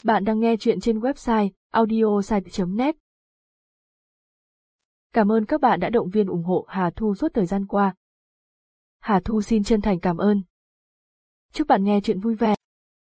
Bạn đang nghe chuyện trên website audiosite.net. Cảm ơn các bạn đã động viên ủng hộ Hà Thu suốt thời gian qua. Hà Thu xin chân thành cảm ơn. Chúc bạn nghe chuyện vui vẻ.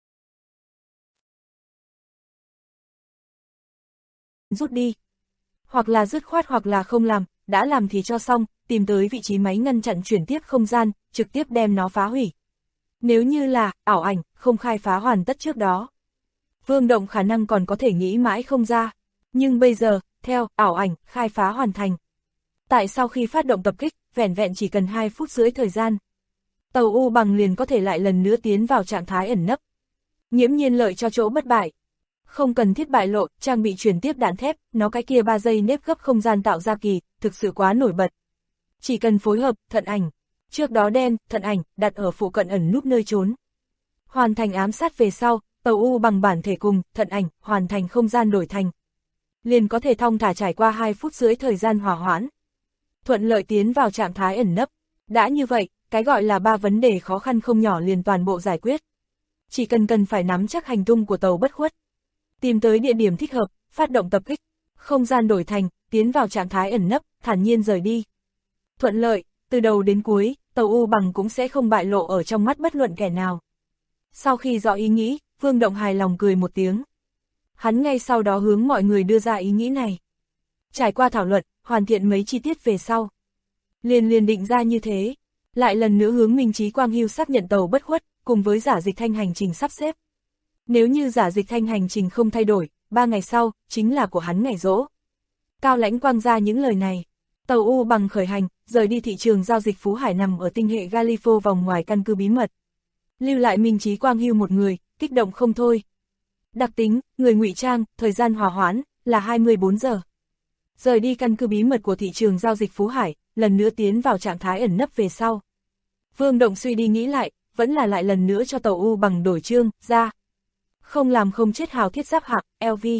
Rút đi. Hoặc là dứt khoát hoặc là không làm, đã làm thì cho xong, tìm tới vị trí máy ngăn chặn chuyển tiếp không gian, trực tiếp đem nó phá hủy. Nếu như là ảo ảnh, không khai phá hoàn tất trước đó, Vương Động khả năng còn có thể nghĩ mãi không ra. Nhưng bây giờ, theo ảo ảnh, khai phá hoàn thành. Tại sau khi phát động tập kích, vẻn vẹn chỉ cần 2 phút rưỡi thời gian, tàu U bằng liền có thể lại lần nữa tiến vào trạng thái ẩn nấp. Nghiễm nhiên lợi cho chỗ bất bại. Không cần thiết bại lộ, trang bị chuyển tiếp đạn thép, nó cái kia 3 giây nếp gấp không gian tạo ra kỳ, thực sự quá nổi bật. Chỉ cần phối hợp, thận ảnh. Trước đó đem, thận ảnh, đặt ở phụ cận ẩn núp nơi trốn. Hoàn thành ám sát về sau, tàu U bằng bản thể cùng, thận ảnh, hoàn thành không gian đổi thành. Liền có thể thong thả trải qua 2 phút rưỡi thời gian hòa hoãn. Thuận lợi tiến vào trạng thái ẩn nấp. Đã như vậy, cái gọi là 3 vấn đề khó khăn không nhỏ liền toàn bộ giải quyết. Chỉ cần phải nắm chắc hành tung của tàu bất khuất. Tìm tới địa điểm thích hợp, phát động tập kích, không gian đổi thành, tiến vào trạng thái ẩn nấp, thản nhiên rời đi. Thuận lợi, từ đầu đến cuối, tàu U bằng cũng sẽ không bại lộ ở trong mắt bất luận kẻ nào. Sau khi rõ ý nghĩ, Vương Động hài lòng cười một tiếng. Hắn ngay sau đó hướng mọi người đưa ra ý nghĩ này. Trải qua thảo luận, hoàn thiện mấy chi tiết về sau. Liền định ra như thế, lại lần nữa hướng Minh Chí Quang Hưu xác nhận tàu bất khuất, cùng với giả dịch thanh hành trình sắp xếp. Nếu như giả dịch thanh hành trình không thay đổi, 3 ngày sau, chính là của hắn ngày giỗ. Cao Lãnh quang ra những lời này. Tàu U bằng khởi hành, rời đi thị trường giao dịch Phú Hải nằm ở tinh hệ Galifo vòng ngoài căn cứ bí mật. Lưu lại Minh Chí Quang Hưu một người, kích động không thôi. Đặc tính, người ngụy trang, thời gian hòa hoãn, là 24 giờ. Rời đi căn cứ bí mật của thị trường giao dịch Phú Hải, lần nữa tiến vào trạng thái ẩn nấp về sau. Vương Động suy đi nghĩ lại, vẫn là lại lần nữa cho tàu U bằng đổi chương, ra. Không làm không chết hào thiết giáp hạm,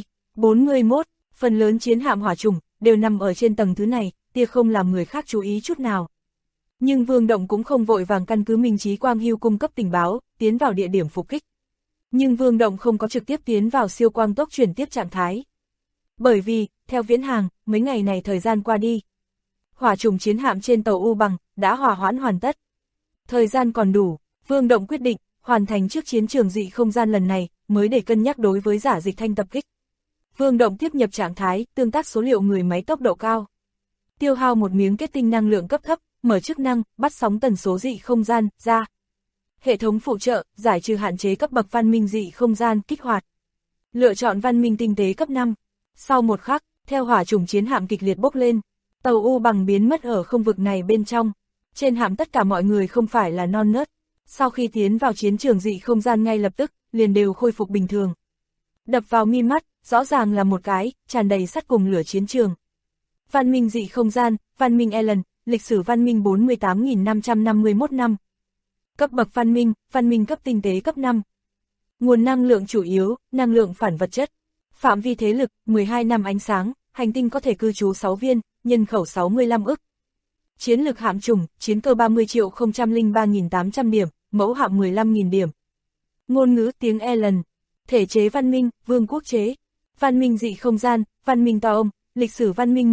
LV-41, phần lớn chiến hạm hỏa trùng, đều nằm ở trên tầng thứ này, tia không làm người khác chú ý chút nào. Nhưng Vương Động cũng không vội vàng căn cứ Minh Chí Quang Hưu cung cấp tình báo, tiến vào địa điểm phục kích. Nhưng Vương Động không có trực tiếp tiến vào siêu quang tốc chuyển tiếp trạng thái. Bởi vì, theo Viễn Hàng, mấy ngày này thời gian qua đi, hỏa trùng chiến hạm trên tàu U bằng, đã hòa hoãn hoàn tất. Thời gian còn đủ, Vương Động quyết định, hoàn thành trước chiến trường dị không gian lần này, mới để cân nhắc đối với giả dịch thanh tập kích. Vương Động tiếp nhập trạng thái, tương tác số liệu người máy tốc độ cao. Tiêu hao một miếng kết tinh năng lượng cấp thấp, mở chức năng, bắt sóng tần số dị không gian, ra. Hệ thống phụ trợ, giải trừ hạn chế cấp bậc văn minh dị không gian, kích hoạt. Lựa chọn văn minh tinh tế cấp 5. Sau một khắc, theo hỏa trùng chiến hạm kịch liệt bốc lên, tàu U bằng biến mất ở không vực này bên trong. Trên hạm tất cả mọi người không phải là non nớt. Sau khi tiến vào chiến trường dị không gian ngay lập tức, liền đều khôi phục bình thường. Đập vào mi mắt, rõ ràng là một cái, tràn đầy sắt cùng lửa chiến trường. Văn minh dị không gian, văn minh Ellen, lịch sử văn minh 48.551 năm. Cấp bậc văn minh cấp tinh tế cấp 5. Nguồn năng lượng chủ yếu, năng lượng phản vật chất. Phạm vi thế lực, 12 năm ánh sáng, hành tinh có thể cư trú 6 viên, nhân khẩu 65 ức. Chiến lực hạm trùng, chiến cơ 30.003.800 điểm, mẫu hạm 15.000 điểm. Ngôn ngữ tiếng Ellen. Thể chế văn minh, vương quốc chế. Văn minh dị không gian, văn minh to ông, lịch sử văn minh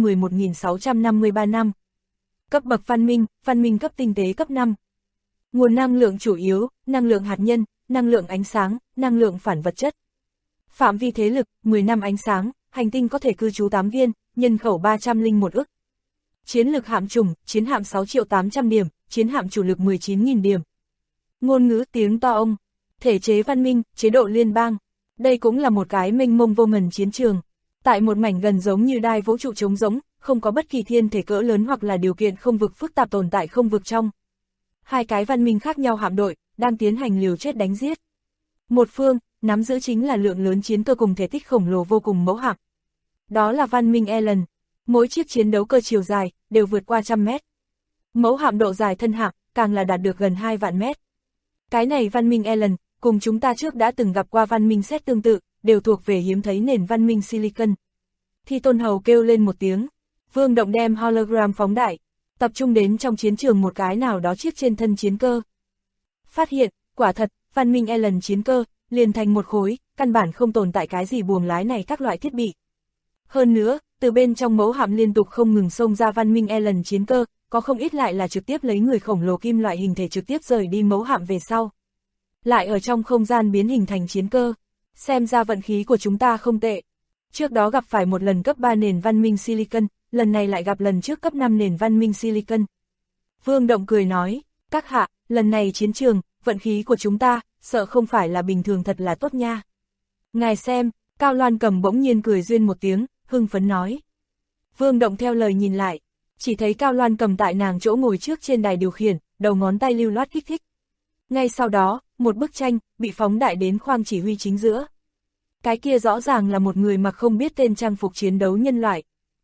11.653 năm. Cấp bậc văn minh cấp tinh tế cấp 5. Nguồn năng lượng chủ yếu, năng lượng hạt nhân, năng lượng ánh sáng, năng lượng phản vật chất. Phạm vi thế lực, 10 năm ánh sáng, hành tinh có thể cư trú 8 viên, nhân khẩu 301 ức. Chiến lực hạm trùng, chiến hạm 6.800 điểm, chiến hạm chủ lực 19.000 điểm. Ngôn ngữ tiếng to ông. Thể chế văn minh, chế độ liên bang. Đây cũng là một cái mênh mông vô ngần chiến trường. Tại một mảnh gần giống như đai vũ trụ trống rỗng, không có bất kỳ thiên thể cỡ lớn hoặc là điều kiện không vực phức tạp tồn tại không vực trong. 2 cái văn minh khác nhau hạm đội, đang tiến hành liều chết đánh giết. Một phương, nắm giữ chính là lượng lớn chiến cơ cùng thể tích khổng lồ vô cùng mẫu hạm. Đó là văn minh Ellen. Mỗi chiếc chiến đấu cơ chiều dài, đều vượt qua 100 mét. Mẫu hạm độ dài thân hạm, càng là đạt được gần 2 vạn mét. Cái này văn minh Ellen, cùng chúng ta trước đã từng gặp qua văn minh Set tương tự, đều thuộc về hiếm thấy nền văn minh Silicon. Thi Tôn Hầu kêu lên một tiếng. Vương Động đem hologram phóng đại, tập trung đến trong chiến trường một cái nào đó chiếc trên thân chiến cơ. Phát hiện, quả thật, văn minh Ellen chiến cơ, liền thành một khối, căn bản không tồn tại cái gì buồng lái này các loại thiết bị. Hơn nữa, từ bên trong mẫu hạm liên tục không ngừng xông ra văn minh Ellen chiến cơ, có không ít lại là trực tiếp lấy người khổng lồ kim loại hình thể trực tiếp rời đi mẫu hạm về sau. Lại ở trong không gian biến hình thành chiến cơ. Xem ra vận khí của chúng ta không tệ. Trước đó gặp phải một lần cấp 3 nền văn minh Silicon, lần này lại gặp lần trước cấp 5 nền văn minh Silicon. Vương Động cười nói, các hạ, lần này chiến trường, vận khí của chúng ta, sợ không phải là bình thường thật là tốt nha. Ngài xem, Cao Loan Cầm bỗng nhiên cười duyên một tiếng, hưng phấn nói. Vương Động theo lời nhìn lại, chỉ thấy Cao Loan Cầm tại nàng chỗ ngồi trước trên đài điều khiển, đầu ngón tay lưu loát kích thích. Ngay sau đó, một bức tranh, bị phóng đại đến khoang chỉ huy chính giữa. Cái kia rõ ràng là một người mặc không biết tên trang phục chiến đấu nhân loại.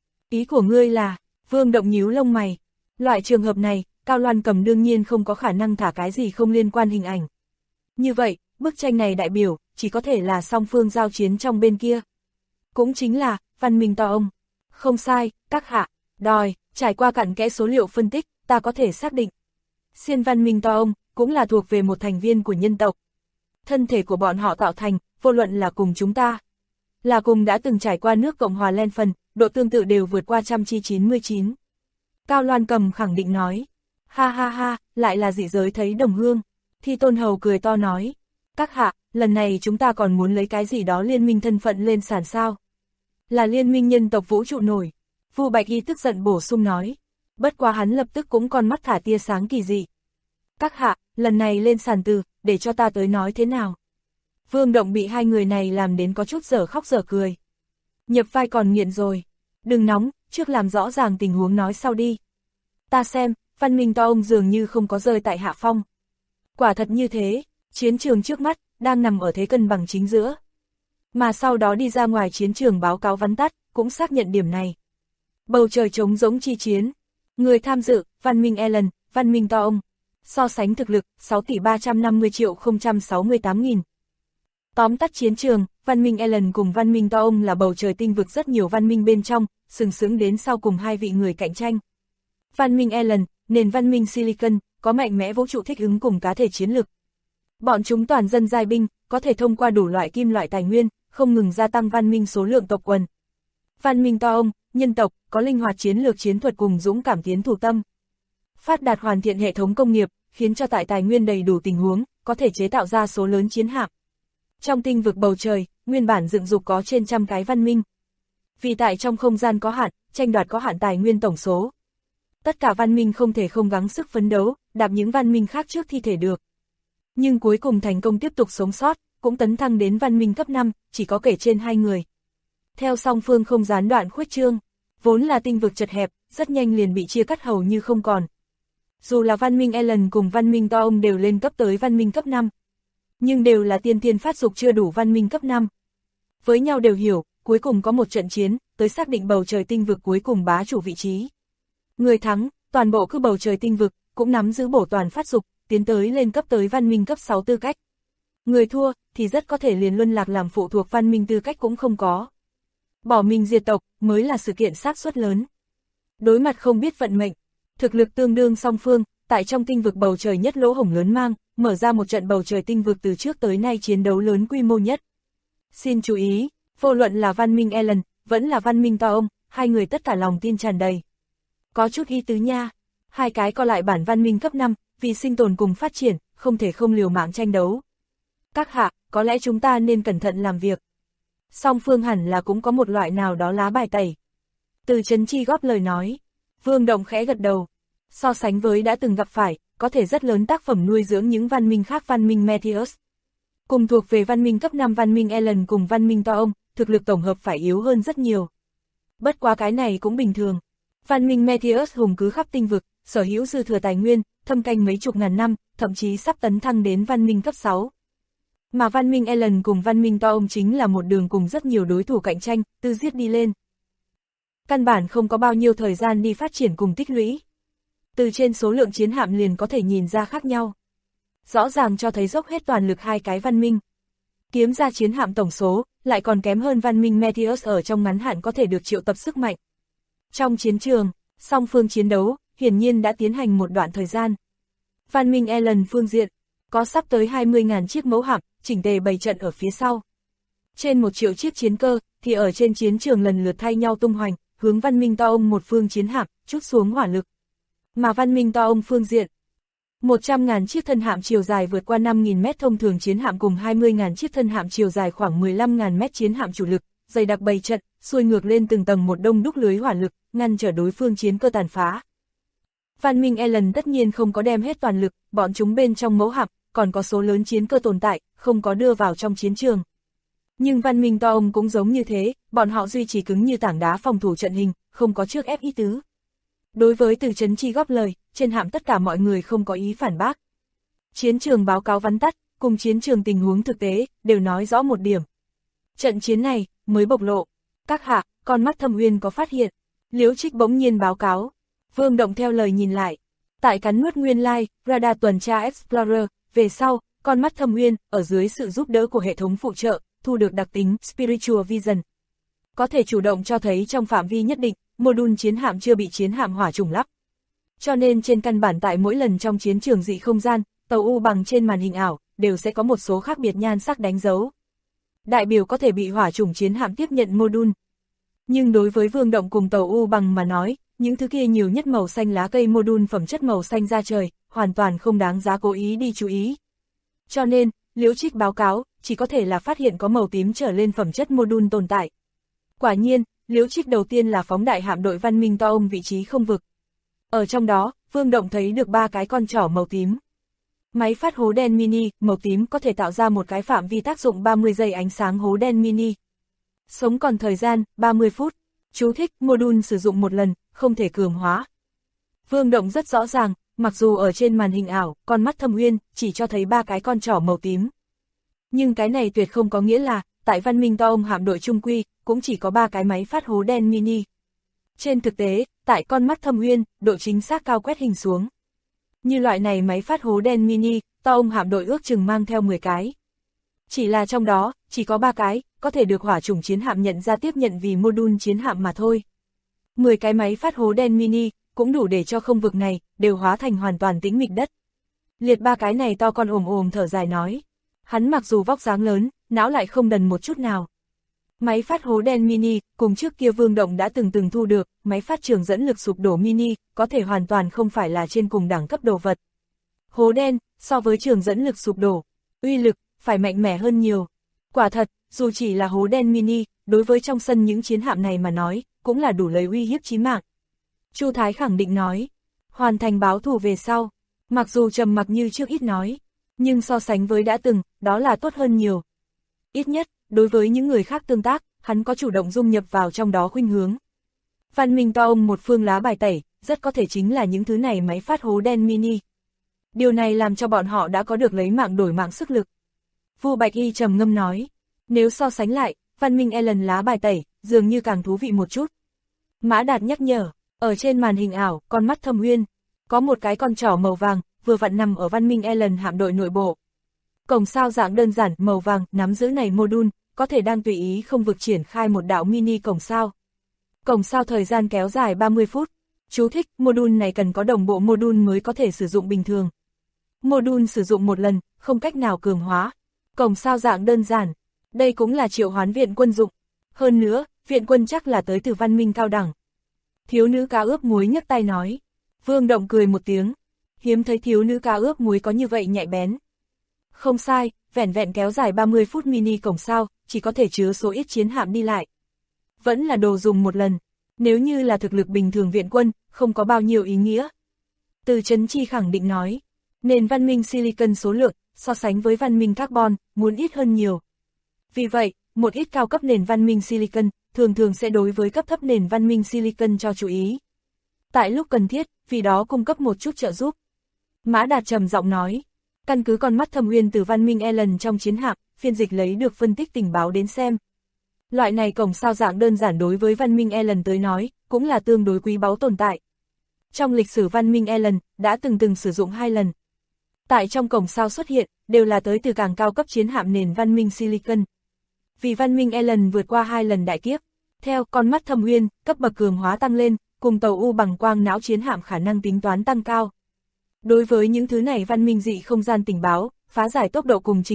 Ý của ngươi là, Vương Động nhíu lông mày. Loại trường hợp này, Cao Loan Cầm đương nhiên không có khả năng thả cái gì không liên quan hình ảnh. Như vậy, bức tranh này đại biểu, chỉ có thể là song phương giao chiến trong bên kia. Cũng chính là, văn minh to ông. Không sai, các hạ, đòi, trải qua cặn kẽ số liệu phân tích, ta có thể xác định. Xiên văn minh to ông, cũng là thuộc về một thành viên của nhân tộc. Thân thể của bọn họ tạo thành, vô luận là cùng chúng ta. Là cùng đã từng trải qua nước Cộng hòa Len phần, độ tương tự đều vượt qua 199. Cao Loan Cầm khẳng định nói. Ha ha ha, lại là dị giới thấy đồng hương. Thi Tôn Hầu cười to nói. Các hạ, lần này chúng ta còn muốn lấy cái gì đó liên minh thân phận lên sàn sao? Là liên minh nhân tộc vũ trụ nổi. Vu Bạch Y tức giận bổ sung nói. Bất quá hắn lập tức cũng con mắt thả tia sáng kỳ dị. Các hạ, lần này lên sàn từ, để cho ta tới nói thế nào? Vương Động bị hai người này làm đến có chút dở khóc dở cười. Nhập vai còn nghiện rồi. Đừng nóng, trước làm rõ ràng tình huống nói sau đi. Ta xem, văn minh to ông dường như không có rơi tại hạ phong. Quả thật như thế, chiến trường trước mắt, đang nằm ở thế cân bằng chính giữa. Mà sau đó đi ra ngoài chiến trường báo cáo vắn tắt, cũng xác nhận điểm này. Bầu trời trống rỗng chi chiến. Người tham dự, văn minh Ellen, văn minh to ông. So sánh thực lực, 6 tỷ 350 triệu 068 nghìn. Tóm tắt chiến trường, văn minh Ellen cùng văn minh to ông là bầu trời tinh vực rất nhiều văn minh bên trong, sừng sững đến sau cùng hai vị người cạnh tranh. Văn minh Ellen, nền văn minh Silicon, có mạnh mẽ vũ trụ thích ứng cùng cá thể chiến lược. Bọn chúng toàn dân giai binh, có thể thông qua đủ loại kim loại tài nguyên, không ngừng gia tăng văn minh số lượng tộc quần. Văn minh to ông, nhân tộc, có linh hoạt chiến lược chiến thuật cùng dũng cảm tiến thủ tâm. Phát đạt hoàn thiện hệ thống công nghiệp, khiến cho tại tài nguyên đầy đủ tình huống, có thể chế tạo ra số lớn chiến hạm. Trong tinh vực bầu trời, nguyên bản dựng dục có trên trăm cái văn minh. Vì tại trong không gian có hạn, tranh đoạt có hạn tài nguyên tổng số. Tất cả văn minh không thể không gắng sức phấn đấu, đạp những văn minh khác trước thi thể được. Nhưng cuối cùng thành công tiếp tục sống sót, cũng tấn thăng đến văn minh cấp 5, chỉ có kể trên 2 người. Theo song phương không gián đoạn khuếch trương, vốn là tinh vực chật hẹp, rất nhanh liền bị chia cắt hầu như không còn. Dù là văn minh Ellen cùng văn minh to ông đều lên cấp tới văn minh cấp 5. Nhưng đều là tiên thiên phát dục chưa đủ văn minh cấp 5. Với nhau đều hiểu, cuối cùng có một trận chiến, tới xác định bầu trời tinh vực cuối cùng bá chủ vị trí. Người thắng, toàn bộ cứ bầu trời tinh vực, cũng nắm giữ bổ toàn phát dục, tiến tới lên cấp tới văn minh cấp 6 tư cách. Người thua, thì rất có thể liền luân lạc làm phụ thuộc văn minh tư cách cũng không có. Bỏ mình diệt tộc, mới là sự kiện xác suất lớn. Đối mặt không biết vận mệnh, thực lực tương đương song phương, tại trong tinh vực bầu trời nhất lỗ hổng lớn mang, mở ra một trận bầu trời tinh vực từ trước tới nay chiến đấu lớn quy mô nhất. Xin chú ý, vô luận là văn minh Ellen, vẫn là văn minh to ông, hai người tất cả lòng tin tràn đầy. Có chút ý tứ nha, hai cái còn lại bản văn minh cấp 5, vì sinh tồn cùng phát triển, không thể không liều mạng tranh đấu. Các hạ, có lẽ chúng ta nên cẩn thận làm việc. Song phương hẳn là cũng có một loại nào đó lá bài tẩy. Từ Trấn Chi góp lời nói, Vương Động khẽ gật đầu. So sánh với đã từng gặp phải, có thể rất lớn tác phẩm nuôi dưỡng những văn minh khác văn minh Meteus. Cùng thuộc về văn minh cấp 5 văn minh Ellen cùng văn minh to ông, thực lực tổng hợp phải yếu hơn rất nhiều. Bất quá cái này cũng bình thường. Văn minh Meteus hùng cứ khắp tinh vực, sở hữu dư thừa tài nguyên, thâm canh mấy chục ngàn năm, thậm chí sắp tấn thăng đến văn minh cấp 6. Mà văn minh Ellen cùng văn minh to ông chính là một đường cùng rất nhiều đối thủ cạnh tranh, tư giết đi lên. Căn bản không có bao nhiêu thời gian đi phát triển cùng tích lũy. Từ trên số lượng chiến hạm liền có thể nhìn ra khác nhau. Rõ ràng cho thấy dốc hết toàn lực hai cái văn minh. Kiếm ra chiến hạm tổng số, lại còn kém hơn văn minh Meteus ở trong ngắn hạn có thể được triệu tập sức mạnh. Trong chiến trường, song phương chiến đấu, hiển nhiên đã tiến hành một đoạn thời gian. Văn minh Ellen phương diện, có sắp tới 20.000 chiếc mẫu hạm, chỉnh tề bày trận ở phía sau. Trên 1 triệu chiếc chiến cơ, thì ở trên chiến trường lần lượt thay nhau tung hoành, hướng văn minh to ông một phương chiến hạm, trút xuống hỏa lực. Mà văn minh to ông phương diện, 100.000 chiếc thân hạm chiều dài vượt qua 5.000 mét thông thường chiến hạm cùng 20.000 chiếc thân hạm chiều dài khoảng 15.000 mét chiến hạm chủ lực, dày đặc bày trận, xuôi ngược lên từng tầng một đông đúc lưới hỏa lực, ngăn trở đối phương chiến cơ tàn phá. Văn minh Ellen tất nhiên không có đem hết toàn lực, bọn chúng bên trong mẫu hạm, còn có số lớn chiến cơ tồn tại, không có đưa vào trong chiến trường. Nhưng văn minh to ông cũng giống như thế, bọn họ duy trì cứng như tảng đá phòng thủ trận hình, không có trước ép ý tứ. Đối với Từ Chấn Chi góp lời, trên hạm tất cả mọi người không có ý phản bác. Chiến trường báo cáo vắn tắt, cùng chiến trường tình huống thực tế, đều nói rõ một điểm. Trận chiến này, mới bộc lộ. Các hạ, con mắt Thâm Uyên có phát hiện. Liễu Trích bỗng nhiên báo cáo. Vương Động theo lời nhìn lại. Tại cắn nuốt nguyên lai, radar tuần tra Explorer, về sau, con mắt Thâm Uyên, ở dưới sự giúp đỡ của hệ thống phụ trợ, thu được đặc tính Spiritual Vision. Có thể chủ động cho thấy trong phạm vi nhất định, module chiến hạm chưa bị chiến hạm hỏa trùng lắp. Cho nên trên căn bản tại mỗi lần trong chiến trường dị không gian, tàu U bằng trên màn hình ảo, đều sẽ có một số khác biệt nhan sắc đánh dấu. Đại biểu có thể bị hỏa trùng chiến hạm tiếp nhận module. Nhưng đối với Vương Động cùng tàu U bằng mà nói, những thứ kia nhiều nhất màu xanh lá cây module phẩm chất màu xanh da trời, hoàn toàn không đáng giá cố ý đi chú ý. Cho nên, Liễu Trích báo cáo, chỉ có thể là phát hiện có màu tím trở lên phẩm chất module tồn tại. Quả nhiên, Liễu Trích đầu tiên là phóng đại hạm đội văn minh to ông vị trí không vực. Ở trong đó, Vương Động thấy được 3 cái con trỏ màu tím. Máy phát hố đen mini, màu tím có thể tạo ra một cái phạm vi tác dụng 30 giây ánh sáng hố đen mini. Sống còn thời gian, 30 phút. Chú thích, module sử dụng một lần, không thể cường hóa. Vương Động rất rõ ràng, mặc dù ở trên màn hình ảo, con mắt Thâm Uyên chỉ cho thấy 3 cái con trỏ màu tím. Nhưng cái này tuyệt không có nghĩa là, tại văn minh to ông hạm đội trung quy, cũng chỉ có 3 cái máy phát hố đen mini. Trên thực tế, tại con mắt Thâm Uyên, độ chính xác cao quét hình xuống. Như loại này máy phát hố đen mini, to ông hạm đội ước chừng mang theo 10 cái. Chỉ là trong đó, chỉ có 3 cái, có thể được hỏa chủng chiến hạm nhận ra tiếp nhận vì module chiến hạm mà thôi. 10 cái máy phát hố đen mini, cũng đủ để cho không vực này, đều hóa thành hoàn toàn tĩnh mịch đất. Liệt 3 cái này to con ồm thở dài nói. Hắn mặc dù vóc dáng lớn, não lại không đần một chút nào. Máy phát hố đen mini, cùng trước kia Vương Động đã từng thu được, máy phát trường dẫn lực sụp đổ mini, có thể hoàn toàn không phải là trên cùng đẳng cấp đồ vật. Hố đen, so với trường dẫn lực sụp đổ, uy lực, phải mạnh mẽ hơn nhiều. Quả thật, dù chỉ là hố đen mini, đối với trong sân những chiến hạm này mà nói, cũng là đủ lấy uy hiếp chí mạng. Chu Thái khẳng định nói, hoàn thành báo thù về sau, mặc dù trầm mặc như trước ít nói, nhưng so sánh với đã từng, đó là tốt hơn nhiều. Ít nhất, đối với những người khác tương tác, hắn có chủ động dung nhập vào trong đó khuynh hướng. Văn minh to ông một phương lá bài tẩy, rất có thể chính là những thứ này máy phát hố đen mini. Điều này làm cho bọn họ đã có được lấy mạng đổi mạng sức lực. Vu Bạch Y trầm ngâm nói, nếu so sánh lại, văn minh Ellen lá bài tẩy, dường như càng thú vị một chút. Mã Đạt nhắc nhở, ở trên màn hình ảo, con mắt Thâm Uyên, có một cái con trỏ màu vàng, vừa vặn nằm ở văn minh Ellen hạm đội nội bộ. Cổng sao dạng đơn giản, màu vàng, nắm giữ này module, có thể đang tùy ý không vực triển khai một đạo mini cổng sao. Cổng sao thời gian kéo dài 30 phút. Chú thích, module này cần có đồng bộ module mới có thể sử dụng bình thường. Module sử dụng một lần, không cách nào cường hóa. Cổng sao dạng đơn giản. Đây cũng là triệu hoán viện quân dụng. Hơn nữa, viện quân chắc là tới từ văn minh cao đẳng. Thiếu nữ cá ướp muối nhấc tay nói. Vương Động cười một tiếng. Hiếm thấy thiếu nữ cá ướp muối có như vậy nhạy bén. Không sai, vẻn vẹn kéo dài 30 phút mini cổng sao, chỉ có thể chứa số ít chiến hạm đi lại. Vẫn là đồ dùng một lần, nếu như là thực lực bình thường viện quân, không có bao nhiêu ý nghĩa. Từ Chấn Chi khẳng định nói, nền văn minh silicon số lượng, so sánh với văn minh carbon, muốn ít hơn nhiều. Vì vậy, một ít cao cấp nền văn minh silicon, thường sẽ đối với cấp thấp nền văn minh silicon cho chú ý. Tại lúc cần thiết, vì đó cung cấp một chút trợ giúp. Mã Đạt trầm giọng nói, căn cứ con mắt Thâm Uyên từ văn minh Ellen trong chiến hạm, phiên dịch lấy được phân tích tình báo đến xem. Loại này cổng sao dạng đơn giản đối với văn minh Ellen tới nói, cũng là tương đối quý báu tồn tại. Trong lịch sử văn minh Ellen, đã từng sử dụng 2 lần. Tại trong cổng sao xuất hiện, đều là tới từ càng cao cấp chiến hạm nền văn minh Silicon. Vì văn minh Ellen vượt qua 2 lần đại kiếp, theo con mắt Thâm Uyên, cấp bậc cường hóa tăng lên, cùng tàu U bằng quang não chiến hạm khả năng tính toán tăng cao. Đối với những thứ này văn minh dị không gian tình báo, phá giải tốc độ cùng trình độ,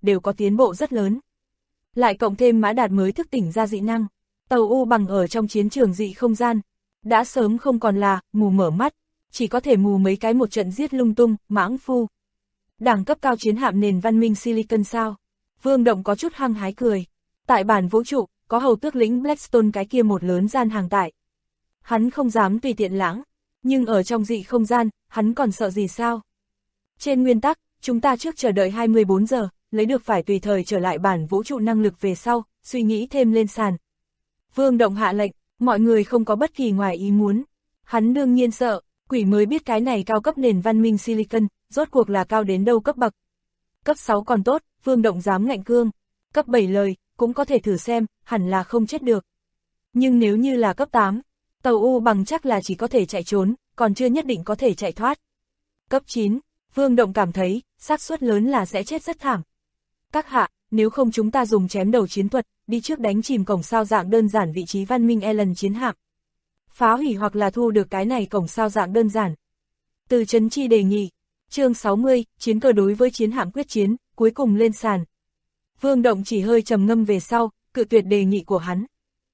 đều có tiến bộ rất lớn. Lại cộng thêm Mã Đạt mới thức tỉnh ra dị năng, tàu U Bằng ở trong chiến trường dị không gian, đã sớm không còn là mù mở mắt, chỉ có thể mù mấy cái một trận giết lung tung, mãng phu. Đẳng cấp cao chiến hạm nền văn minh Silicon sao? Vương Động có chút hăng hái cười. Tại bản vũ trụ, có hầu tước lĩnh Blackstone cái kia một lớn gian hàng tải. Hắn không dám tùy tiện lãng, nhưng ở trong dị không gian, hắn còn sợ gì sao? Trên nguyên tắc, chúng ta trước chờ đợi 24 giờ, lấy được phải tùy thời trở lại bản vũ trụ năng lực về sau, suy nghĩ thêm lên sàn. Vương Động hạ lệnh, mọi người không có bất kỳ ngoài ý muốn. Hắn đương nhiên sợ, quỷ mới biết cái này cao cấp nền văn minh Silicon, rốt cuộc là cao đến đâu cấp bậc. Cấp 6 còn tốt, Vương Động dám ngạnh cương. Cấp 7 lời, cũng có thể thử xem, hẳn là không chết được. Nhưng nếu như là cấp 8, tàu U Bằng chắc là chỉ có thể chạy trốn, còn chưa nhất định có thể chạy thoát. Cấp 9, Vương Động cảm thấy, xác suất lớn là sẽ chết rất thảm. Các hạ, nếu không chúng ta dùng chém đầu chiến thuật, đi trước đánh chìm cổng sao dạng đơn giản vị trí văn minh Ellen chiến hạm. Phá hủy hoặc là thu được cái này cổng sao dạng đơn giản. Từ Trấn Chi đề nghị, chương 60, chiến cơ đối với chiến hạm quyết chiến, cuối cùng lên sàn. Vương Động chỉ hơi trầm ngâm về sau, cự tuyệt đề nghị của hắn.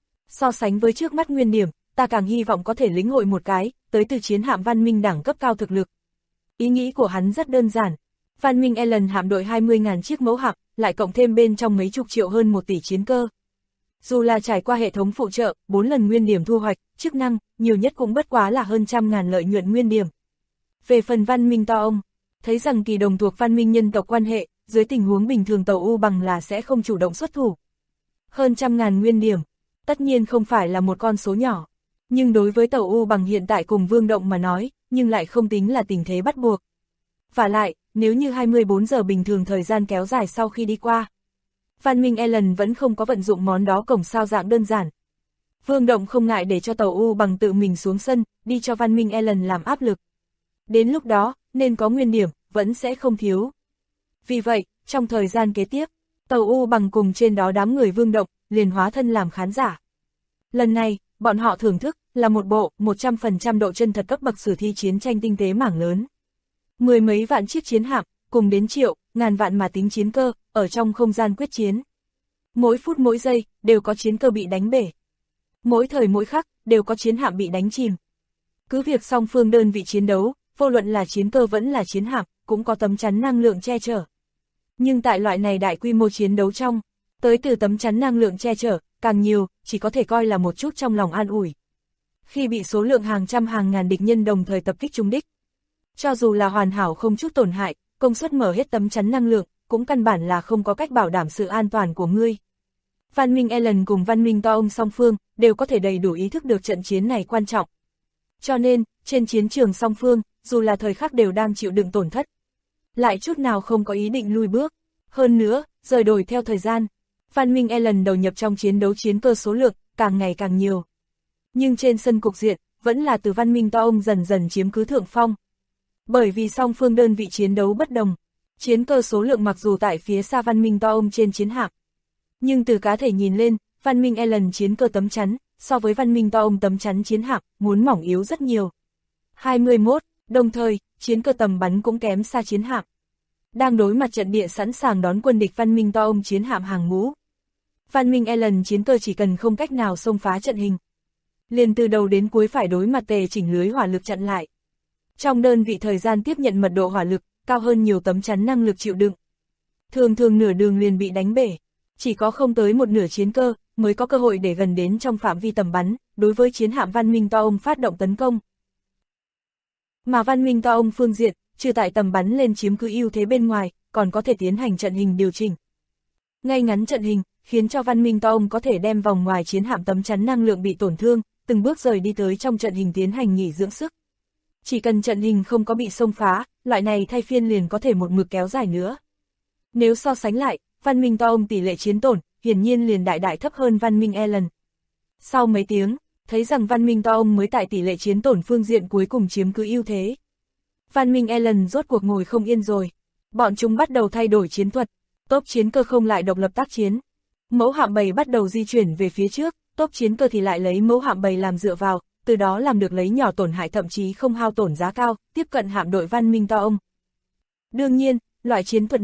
So sánh với trước mắt nguyên điểm, ta càng hy vọng có thể lĩnh hội một cái, tới từ chiến hạm văn minh đẳng cấp cao thực lực. Ý nghĩ của hắn rất đơn giản. Văn minh Ellen hạm đội 20.000 chiếc mẫu hạm, lại cộng thêm bên trong mấy chục triệu hơn 1 tỷ chiến cơ. Dù là trải qua hệ thống phụ trợ, 4 lần nguyên điểm thu hoạch, chức năng, nhiều nhất cũng bất quá là hơn 100.000 lợi nhuận nguyên điểm. Về phần văn minh to ông, thấy rằng kỳ đồng thuộc văn minh nhân tộc quan hệ, dưới tình huống bình thường tàu U Bằng là sẽ không chủ động xuất thủ. Hơn 100.000 nguyên điểm, tất nhiên không phải là một con số nhỏ. Nhưng đối với tàu U Bằng hiện tại cùng Vương Động mà nói, nhưng lại không tính là tình thế bắt buộc. Vả lại, nếu như 24 giờ bình thường thời gian kéo dài sau khi đi qua, văn minh Ellen vẫn không có vận dụng món đó cổng sao dạng đơn giản. Vương Động không ngại để cho tàu U Bằng tự mình xuống sân, đi cho văn minh Ellen làm áp lực. Đến lúc đó, nên có nguyên điểm, vẫn sẽ không thiếu. Vì vậy, trong thời gian kế tiếp, tàu U Bằng cùng trên đó đám người Vương Động, liền hóa thân làm khán giả. Lần này, bọn họ thưởng thức, là một bộ, 100% độ chân thật cấp bậc sử thi chiến tranh tinh tế mảng lớn. Mười mấy vạn chiếc chiến hạm, cùng đến triệu, ngàn vạn mà tính chiến cơ, ở trong không gian quyết chiến. Mỗi phút mỗi giây, đều có chiến cơ bị đánh bể. Mỗi thời mỗi khắc, đều có chiến hạm bị đánh chìm. Cứ việc song phương đơn vị chiến đấu, vô luận là chiến cơ vẫn là chiến hạm, cũng có tấm chắn năng lượng che chở. Nhưng tại loại này đại quy mô chiến đấu trong, tới từ tấm chắn năng lượng che chở, càng nhiều, chỉ có thể coi là một chút trong lòng an ủi. Khi bị số lượng hàng trăm hàng ngàn địch nhân đồng thời tập kích trúng đích, cho dù là hoàn hảo không chút tổn hại, công suất mở hết tấm chắn năng lượng, cũng căn bản là không có cách bảo đảm sự an toàn của ngươi. Văn minh Ellen cùng văn minh to ông song phương, đều có thể đầy đủ ý thức được trận chiến này quan trọng. Cho nên, trên chiến trường song phương, dù là thời khắc đều đang chịu đựng tổn thất, lại chút nào không có ý định lui bước. Hơn nữa, rời đổi theo thời gian, văn minh Ellen đầu nhập trong chiến đấu chiến cơ số lượng, càng ngày càng nhiều. Nhưng trên sân cục diện, vẫn là từ văn minh to ông dần dần chiếm cứ thượng phong. Bởi vì song phương đơn vị chiến đấu bất đồng, chiến cơ số lượng mặc dù tại phía xa văn minh to ông trên chiến hạm, nhưng từ cá thể nhìn lên, văn minh Ellen chiến cơ tấm chắn, so với văn minh to ông tấm chắn chiến hạm, muốn mỏng yếu rất nhiều. 21, đồng thời, chiến cơ tầm bắn cũng kém xa chiến hạm. Đang đối mặt trận địa sẵn sàng đón quân địch văn minh to ông chiến hạm hàng ngũ. Văn minh Ellen chiến cơ chỉ cần không cách nào xông phá trận hình, liền từ đầu đến cuối phải đối mặt tề chỉnh lưới hỏa lực chặn lại. Trong đơn vị thời gian tiếp nhận mật độ hỏa lực, cao hơn nhiều tấm chắn năng lực chịu đựng. Thường thường nửa đường liền bị đánh bể, chỉ có không tới một nửa chiến cơ, mới có cơ hội để gần đến trong phạm vi tầm bắn, đối với chiến hạm văn minh to ông phát động tấn công. Mà văn minh to ông phương diện, trừ tại tầm bắn lên chiếm cứ ưu thế bên ngoài, còn có thể tiến hành trận hình điều chỉnh. Ngay ngắn trận hình, khiến cho văn minh to ông có thể đem vòng ngoài chiến hạm tấm chắn năng lượng bị tổn thương, từng bước rời đi tới trong trận hình tiến hành nghỉ dưỡng sức. Chỉ cần trận hình không có bị xông phá, loại này thay phiên liền có thể một mực kéo dài nữa. Nếu so sánh lại, văn minh to ông tỷ lệ chiến tổn, hiển nhiên liền đại đại thấp hơn văn minh Ellen. Sau mấy tiếng, thấy rằng văn minh to ông mới tại tỷ lệ chiến tổn phương diện cuối cùng chiếm cứ ưu thế. Văn minh Ellen rốt cuộc ngồi không yên rồi. Bọn chúng bắt đầu thay đổi chiến thuật, tốp chiến cơ không lại độc lập tác chiến. Mẫu hạm bầy bắt đầu di chuyển về phía trước, tốp chiến cơ thì lại lấy mẫu hạm bầy làm dựa vào, từ đó làm được lấy nhỏ tổn hại thậm chí không hao tổn giá cao, tiếp cận hạm đội văn minh to ông. Đương nhiên, loại chiến thuật này,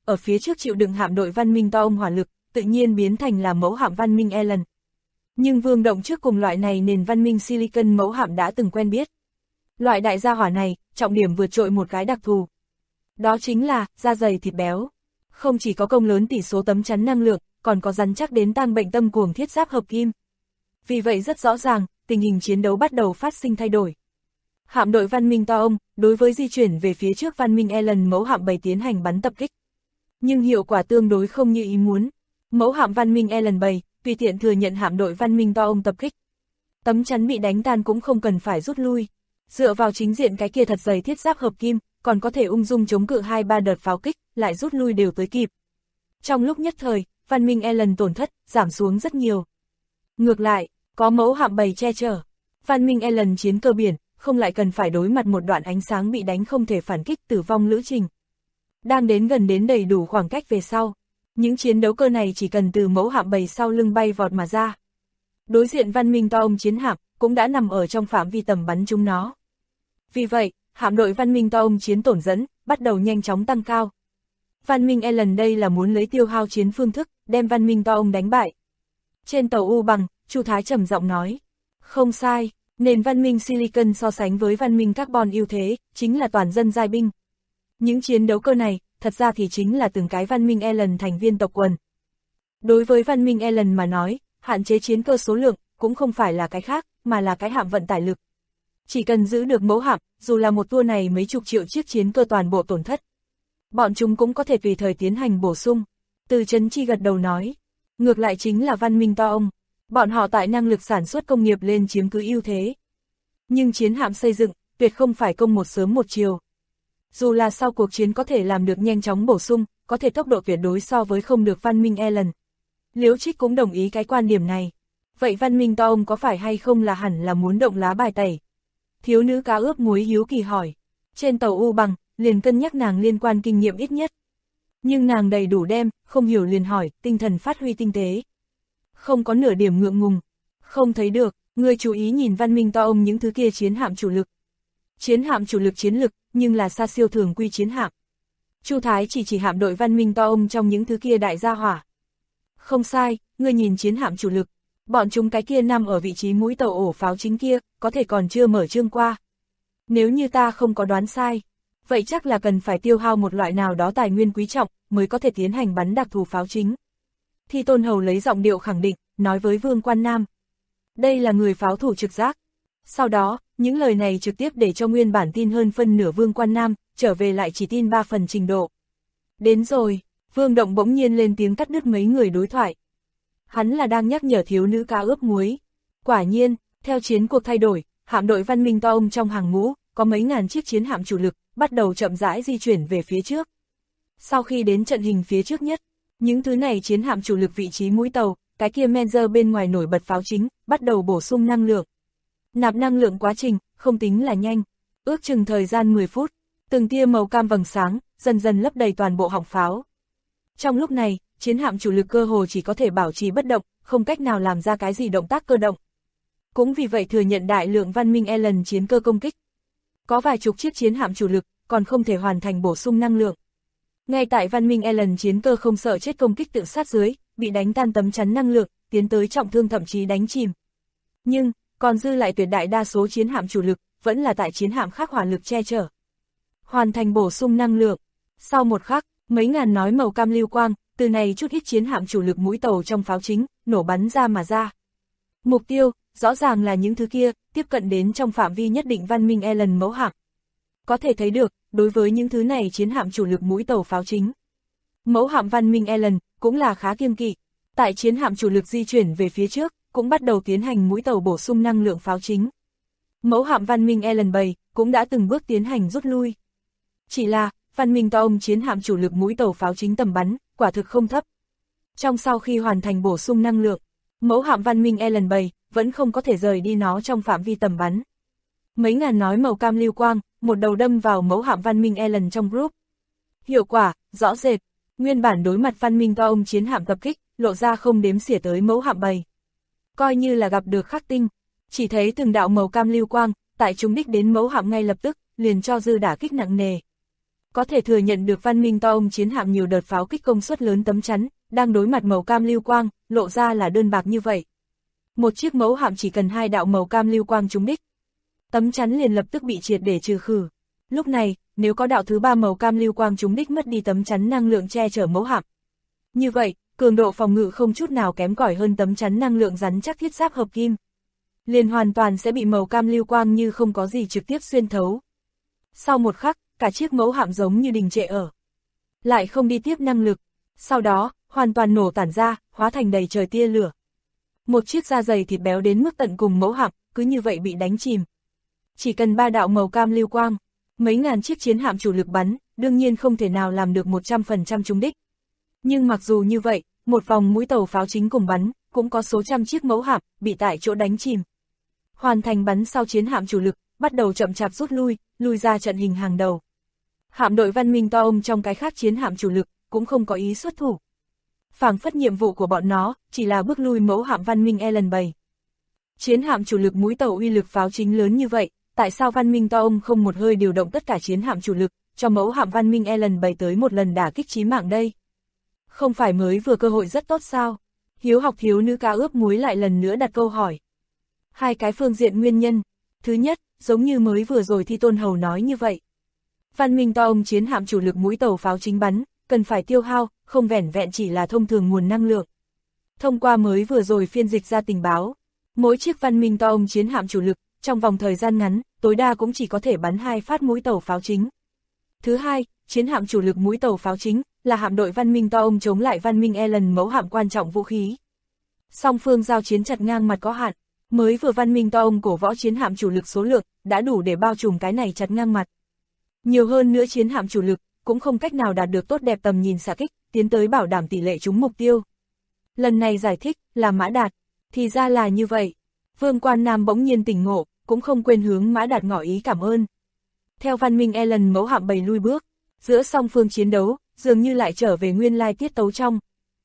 ở phía trước chịu đựng hạm đội văn minh to ông hỏa lực, tự nhiên biến thành là mẫu hạm văn minh Ellen. Nhưng Vương Động trước cùng loại này nền văn minh Silicon mẫu hạm đã từng quen biết. Loại đại gia hỏa này, trọng điểm vượt trội một cái đặc thù. Đó chính là, da dày thịt béo. Không chỉ có công lớn tỷ số tấm chắn năng lượng, còn có rắn chắc đến tang bệnh tâm cuồng thiết giáp hợp kim. Vì vậy rất rõ ràng, tình hình chiến đấu bắt đầu phát sinh thay đổi. Hạm đội văn minh to ông, đối với di chuyển về phía trước văn minh Ellen mẫu hạm 7 tiến hành bắn tập kích. Nhưng hiệu quả tương đối không như ý muốn. Mẫu hạm văn minh Ellen 7, tùy tiện thừa nhận hạm đội văn minh to ông tập kích. Tấm chắn bị đánh tan cũng không cần phải rút lui. Dựa vào chính diện cái kia thật dày thiết giáp hợp kim, còn có thể ung dung chống cự 2-3 đợt pháo kích, lại rút lui đều tới kịp. Trong lúc nhất thời, văn minh Ellen tổn thất, giảm xuống rất nhiều. Ngược lại, có mẫu hạm 7 che chở. Văn minh Ellen chiến cơ biển, không lại cần phải đối mặt một đoạn ánh sáng bị đánh không thể phản kích tử vong lữ trình. Đang đến gần đến đầy đủ khoảng cách về sau, những chiến đấu cơ này chỉ cần từ mẫu hạm 7 sau lưng bay vọt mà ra. Đối diện văn minh to ông chiến hạm, cũng đã nằm ở trong phạm vi tầm bắn chúng nó. Vì vậy, hạm đội văn minh to ông chiến tổn dẫn, bắt đầu nhanh chóng tăng cao. Văn minh Ellen đây là muốn lấy tiêu hao chiến phương thức, đem văn minh to ông đánh bại. Trên tàu U bằng, Chu Thái trầm giọng nói. Không sai, nền văn minh Silicon so sánh với văn minh carbon ưu thế, chính là toàn dân giai binh. Những chiến đấu cơ này, thật ra thì chính là từng cái văn minh Ellen thành viên tộc quần. Đối với văn minh Ellen mà nói, hạn chế chiến cơ số lượng, cũng không phải là cái khác, mà là cái hạm vận tải lực. Chỉ cần giữ được mẫu hạm, dù là một tour này mấy chục triệu chiếc chiến cơ toàn bộ tổn thất. Bọn chúng cũng có thể tùy thời tiến hành bổ sung. Từ Trấn Chi gật đầu nói. Ngược lại chính là văn minh to ông. Bọn họ tại năng lực sản xuất công nghiệp lên chiếm cứ ưu thế. Nhưng chiến hạm xây dựng, tuyệt không phải công một sớm một chiều. Dù là sau cuộc chiến có thể làm được nhanh chóng bổ sung, có thể tốc độ tuyệt đối so với không được văn minh Ellen. Liễu Trích cũng đồng ý cái quan điểm này. Vậy văn minh to ông có phải hay không là hẳn là muốn động lá bài tẩy? Thiếu nữ cá ướp muối hiếu kỳ hỏi. Trên tàu U bằng, liền cân nhắc nàng liên quan kinh nghiệm ít nhất. Nhưng nàng đầy đủ đem, không hiểu liền hỏi, tinh thần phát huy tinh tế. Không có nửa điểm ngượng ngùng. Không thấy được, người chú ý nhìn văn minh to ông những thứ kia chiến hạm chủ lực. Chiến hạm chủ lực chiến lực, nhưng là xa siêu thường quy chiến hạm. Chu Thái chỉ hạm đội văn minh to ông trong những thứ kia đại gia hỏa. Không sai, ngươi nhìn chiến hạm chủ lực. Bọn chúng cái kia nằm ở vị trí mũi tàu ổ pháo chính kia, có thể còn chưa mở trương qua. Nếu như ta không có đoán sai, vậy chắc là cần phải tiêu hao một loại nào đó tài nguyên quý trọng, mới có thể tiến hành bắn đặc thù pháo chính. Thi Tôn Hầu lấy giọng điệu khẳng định, nói với Vương Quan Nam. Đây là người pháo thủ trực giác. Sau đó, những lời này trực tiếp để cho nguyên bản tin hơn phân nửa Vương Quan Nam, trở về lại chỉ tin 3 phần trình độ. Đến rồi, Vương Động bỗng nhiên lên tiếng cắt đứt mấy người đối thoại. Hắn là đang nhắc nhở thiếu nữ cá ướp muối. Quả nhiên, theo chiến cuộc thay đổi, hạm đội văn minh to ông trong hàng ngũ, có mấy ngàn chiếc chiến hạm chủ lực, bắt đầu chậm rãi di chuyển về phía trước. Sau khi đến trận hình phía trước nhất, những thứ này chiến hạm chủ lực vị trí mũi tàu, cái kia Menzer bên ngoài nổi bật pháo chính, bắt đầu bổ sung năng lượng. Nạp năng lượng quá trình, không tính là nhanh, ước chừng thời gian 10 phút, từng tia màu cam vầng sáng, dần dần lấp đầy toàn bộ họng pháo. Trong lúc này, chiến hạm chủ lực cơ hồ chỉ có thể bảo trì bất động, không cách nào làm ra cái gì động tác cơ động. Cũng vì vậy thừa nhận đại lượng văn minh Ellen chiến cơ công kích. Có vài chục chiếc chiến hạm chủ lực, còn không thể hoàn thành bổ sung năng lượng. Ngay tại văn minh Ellen chiến cơ không sợ chết công kích tự sát dưới, bị đánh tan tấm chắn năng lượng, tiến tới trọng thương thậm chí đánh chìm. Nhưng, còn dư lại tuyệt đại đa số chiến hạm chủ lực, vẫn là tại chiến hạm khác hỏa lực che chở. Hoàn thành bổ sung năng lượng. Sau một khắc, mấy ngàn nói màu cam lưu quang, từ này chút ít chiến hạm chủ lực mũi tàu trong pháo chính, nổ bắn ra mà ra. Mục tiêu, rõ ràng là những thứ kia, tiếp cận đến trong phạm vi nhất định văn minh Ellen mẫu hạm. Có thể thấy được, đối với những thứ này chiến hạm chủ lực mũi tàu pháo chính. Mẫu hạm văn minh Ellen, cũng là khá kiêng kỵ. Tại chiến hạm chủ lực di chuyển về phía trước, cũng bắt đầu tiến hành mũi tàu bổ sung năng lượng pháo chính. Mẫu hạm văn minh Ellen 7, cũng đã từng bước tiến hành rút lui. Chỉ là, văn minh to ông chiến hạm chủ lực mũi tàu pháo chính tầm bắn, quả thực không thấp. Trong sau khi hoàn thành bổ sung năng lượng, mẫu hạm văn minh Ellen 7, vẫn không có thể rời đi nó trong phạm vi tầm bắn. Mấy ngàn nói màu cam lưu quang, một đầu đâm vào mẫu hạm văn minh Ellen trong group. Hiệu quả, rõ rệt, nguyên bản đối mặt văn minh to ông chiến hạm tập kích, lộ ra không đếm xỉa tới mẫu hạm 7. Coi như là gặp được khắc tinh, chỉ thấy từng đạo màu cam lưu quang, tại chúng đích đến mẫu hạm ngay lập tức, liền cho dư đả kích nặng nề. Có thể thừa nhận được văn minh to ông chiến hạm nhiều đợt pháo kích công suất lớn tấm chắn, đang đối mặt màu cam lưu quang, lộ ra là đơn bạc như vậy. Một chiếc mẫu hạm chỉ cần 2 đạo màu cam lưu quang trúng đích, tấm chắn liền lập tức bị triệt để trừ khử. Lúc này, nếu có đạo thứ 3 màu cam lưu quang trúng đích mất đi tấm chắn năng lượng che chở mẫu hạm. Như vậy, cường độ phòng ngự không chút nào kém cỏi hơn tấm chắn năng lượng rắn chắc thiết giáp hợp kim. Liền hoàn toàn sẽ bị màu cam lưu quang như không có gì trực tiếp xuyên thấu. Sau một khắc, cả chiếc mẫu hạm giống như đình trệ ở. Lại không đi tiếp năng lực. Sau đó, hoàn toàn nổ tản ra, hóa thành đầy trời tia lửa. Một chiếc da dày thịt béo đến mức tận cùng mẫu hạm, cứ như vậy bị đánh chìm. Chỉ cần 3 đạo màu cam lưu quang, mấy ngàn chiếc chiến hạm chủ lực bắn, đương nhiên không thể nào làm được 100% trúng đích. Nhưng mặc dù như vậy, một vòng mũi tàu pháo chính cùng bắn, cũng có số trăm chiếc mẫu hạm bị tại chỗ đánh chìm. Hoàn thành bắn sau chiến hạm chủ lực, bắt đầu chậm chạp rút lui ra trận hình hàng đầu. Hạm đội văn minh to ông trong cái khác chiến hạm chủ lực, cũng không có ý xuất thủ. Phảng phất nhiệm vụ của bọn nó, chỉ là bước lui mẫu hạm văn minh Ellen 7. Chiến hạm chủ lực mũi tàu uy lực pháo chính lớn như vậy, tại sao văn minh to ông không một hơi điều động tất cả chiến hạm chủ lực, cho mẫu hạm văn minh Ellen 7 tới một lần đả kích chí mạng đây? Không phải mới vừa cơ hội rất tốt sao? Hiếu học thiếu nữ cá ướp muối lại lần nữa đặt câu hỏi. Hai cái phương diện nguyên nhân. Thứ nhất, giống như mới vừa rồi Thi Tôn Hầu nói như vậy. Văn minh to ông chiến hạm chủ lực mũi tàu pháo chính bắn, cần phải tiêu hao, không vẻn vẹn chỉ là thông thường nguồn năng lượng. Thông qua mới vừa rồi phiên dịch ra tình báo, mỗi chiếc văn minh to ông chiến hạm chủ lực, trong vòng thời gian ngắn, tối đa cũng chỉ có thể bắn 2 phát mũi tàu pháo chính. Thứ hai, chiến hạm chủ lực mũi tàu pháo chính, là hạm đội văn minh to ông chống lại văn minh Ellen mẫu hạm quan trọng vũ khí. Song phương giao chiến chặt ngang mặt có hạn, mới vừa văn minh to ông cổ võ chiến hạm chủ lực số lượng, đã đủ để bao trùm cái này chặt ngang mặt. Nhiều hơn nữa chiến hạm chủ lực, cũng không cách nào đạt được tốt đẹp tầm nhìn xạ kích, tiến tới bảo đảm tỷ lệ trúng mục tiêu. Lần này giải thích, là Mã Đạt. Thì ra là như vậy. Vương Quan Nam bỗng nhiên tỉnh ngộ, cũng không quên hướng Mã Đạt ngỏ ý cảm ơn. Theo văn minh Ellen mẫu hạm bầy lui bước, giữa song phương chiến đấu, dường như lại trở về nguyên lai tiết tấu trong.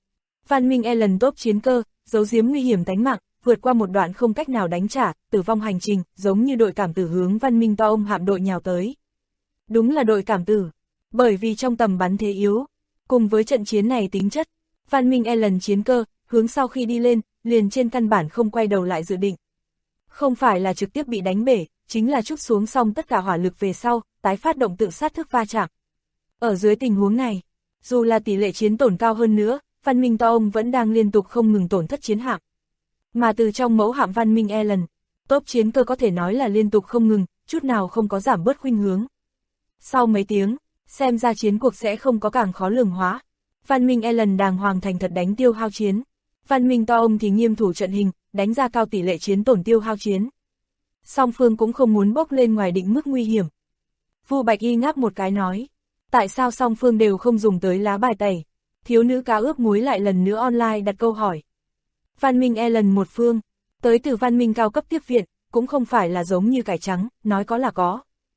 Văn minh Ellen tốt chiến cơ, giấu giếm nguy hiểm tánh mạng, vượt qua một đoạn không cách nào đánh trả, tử vong hành trình, giống như đội cảm tử hướng văn minh to ông hạm đội nhào tới. Đúng là đội cảm tử, bởi vì trong tầm bắn thế yếu, cùng với trận chiến này tính chất, văn minh Ellen chiến cơ, hướng sau khi đi lên, liền trên căn bản không quay đầu lại dự định. Không phải là trực tiếp bị đánh bể, chính là trút xuống xong tất cả hỏa lực về sau, tái phát động tự sát thức va chạm. Ở dưới tình huống này, dù là tỷ lệ chiến tổn cao hơn nữa, văn minh to ông vẫn đang liên tục không ngừng tổn thất chiến hạm. Mà từ trong mẫu hạm văn minh Ellen, tốp chiến cơ có thể nói là liên tục không ngừng, chút nào không có giảm bớt khuynh hướng. Sau mấy tiếng, xem ra chiến cuộc sẽ không có càng khó lường hóa. Văn minh Ellen đàng hoàng thành thật đánh tiêu hao chiến. Văn minh to ông thì nghiêm thủ trận hình, đánh ra cao tỷ lệ chiến tổn tiêu hao chiến. Song phương cũng không muốn bốc lên ngoài định mức nguy hiểm. Vu Bạch Y ngáp một cái nói, tại sao song phương đều không dùng tới lá bài tẩy? Thiếu nữ cá ướp muối lại lần nữa online đặt câu hỏi. Văn minh Ellen một phương, tới từ văn minh cao cấp tiếp viện, cũng không phải là giống như cải trắng, nói có là có.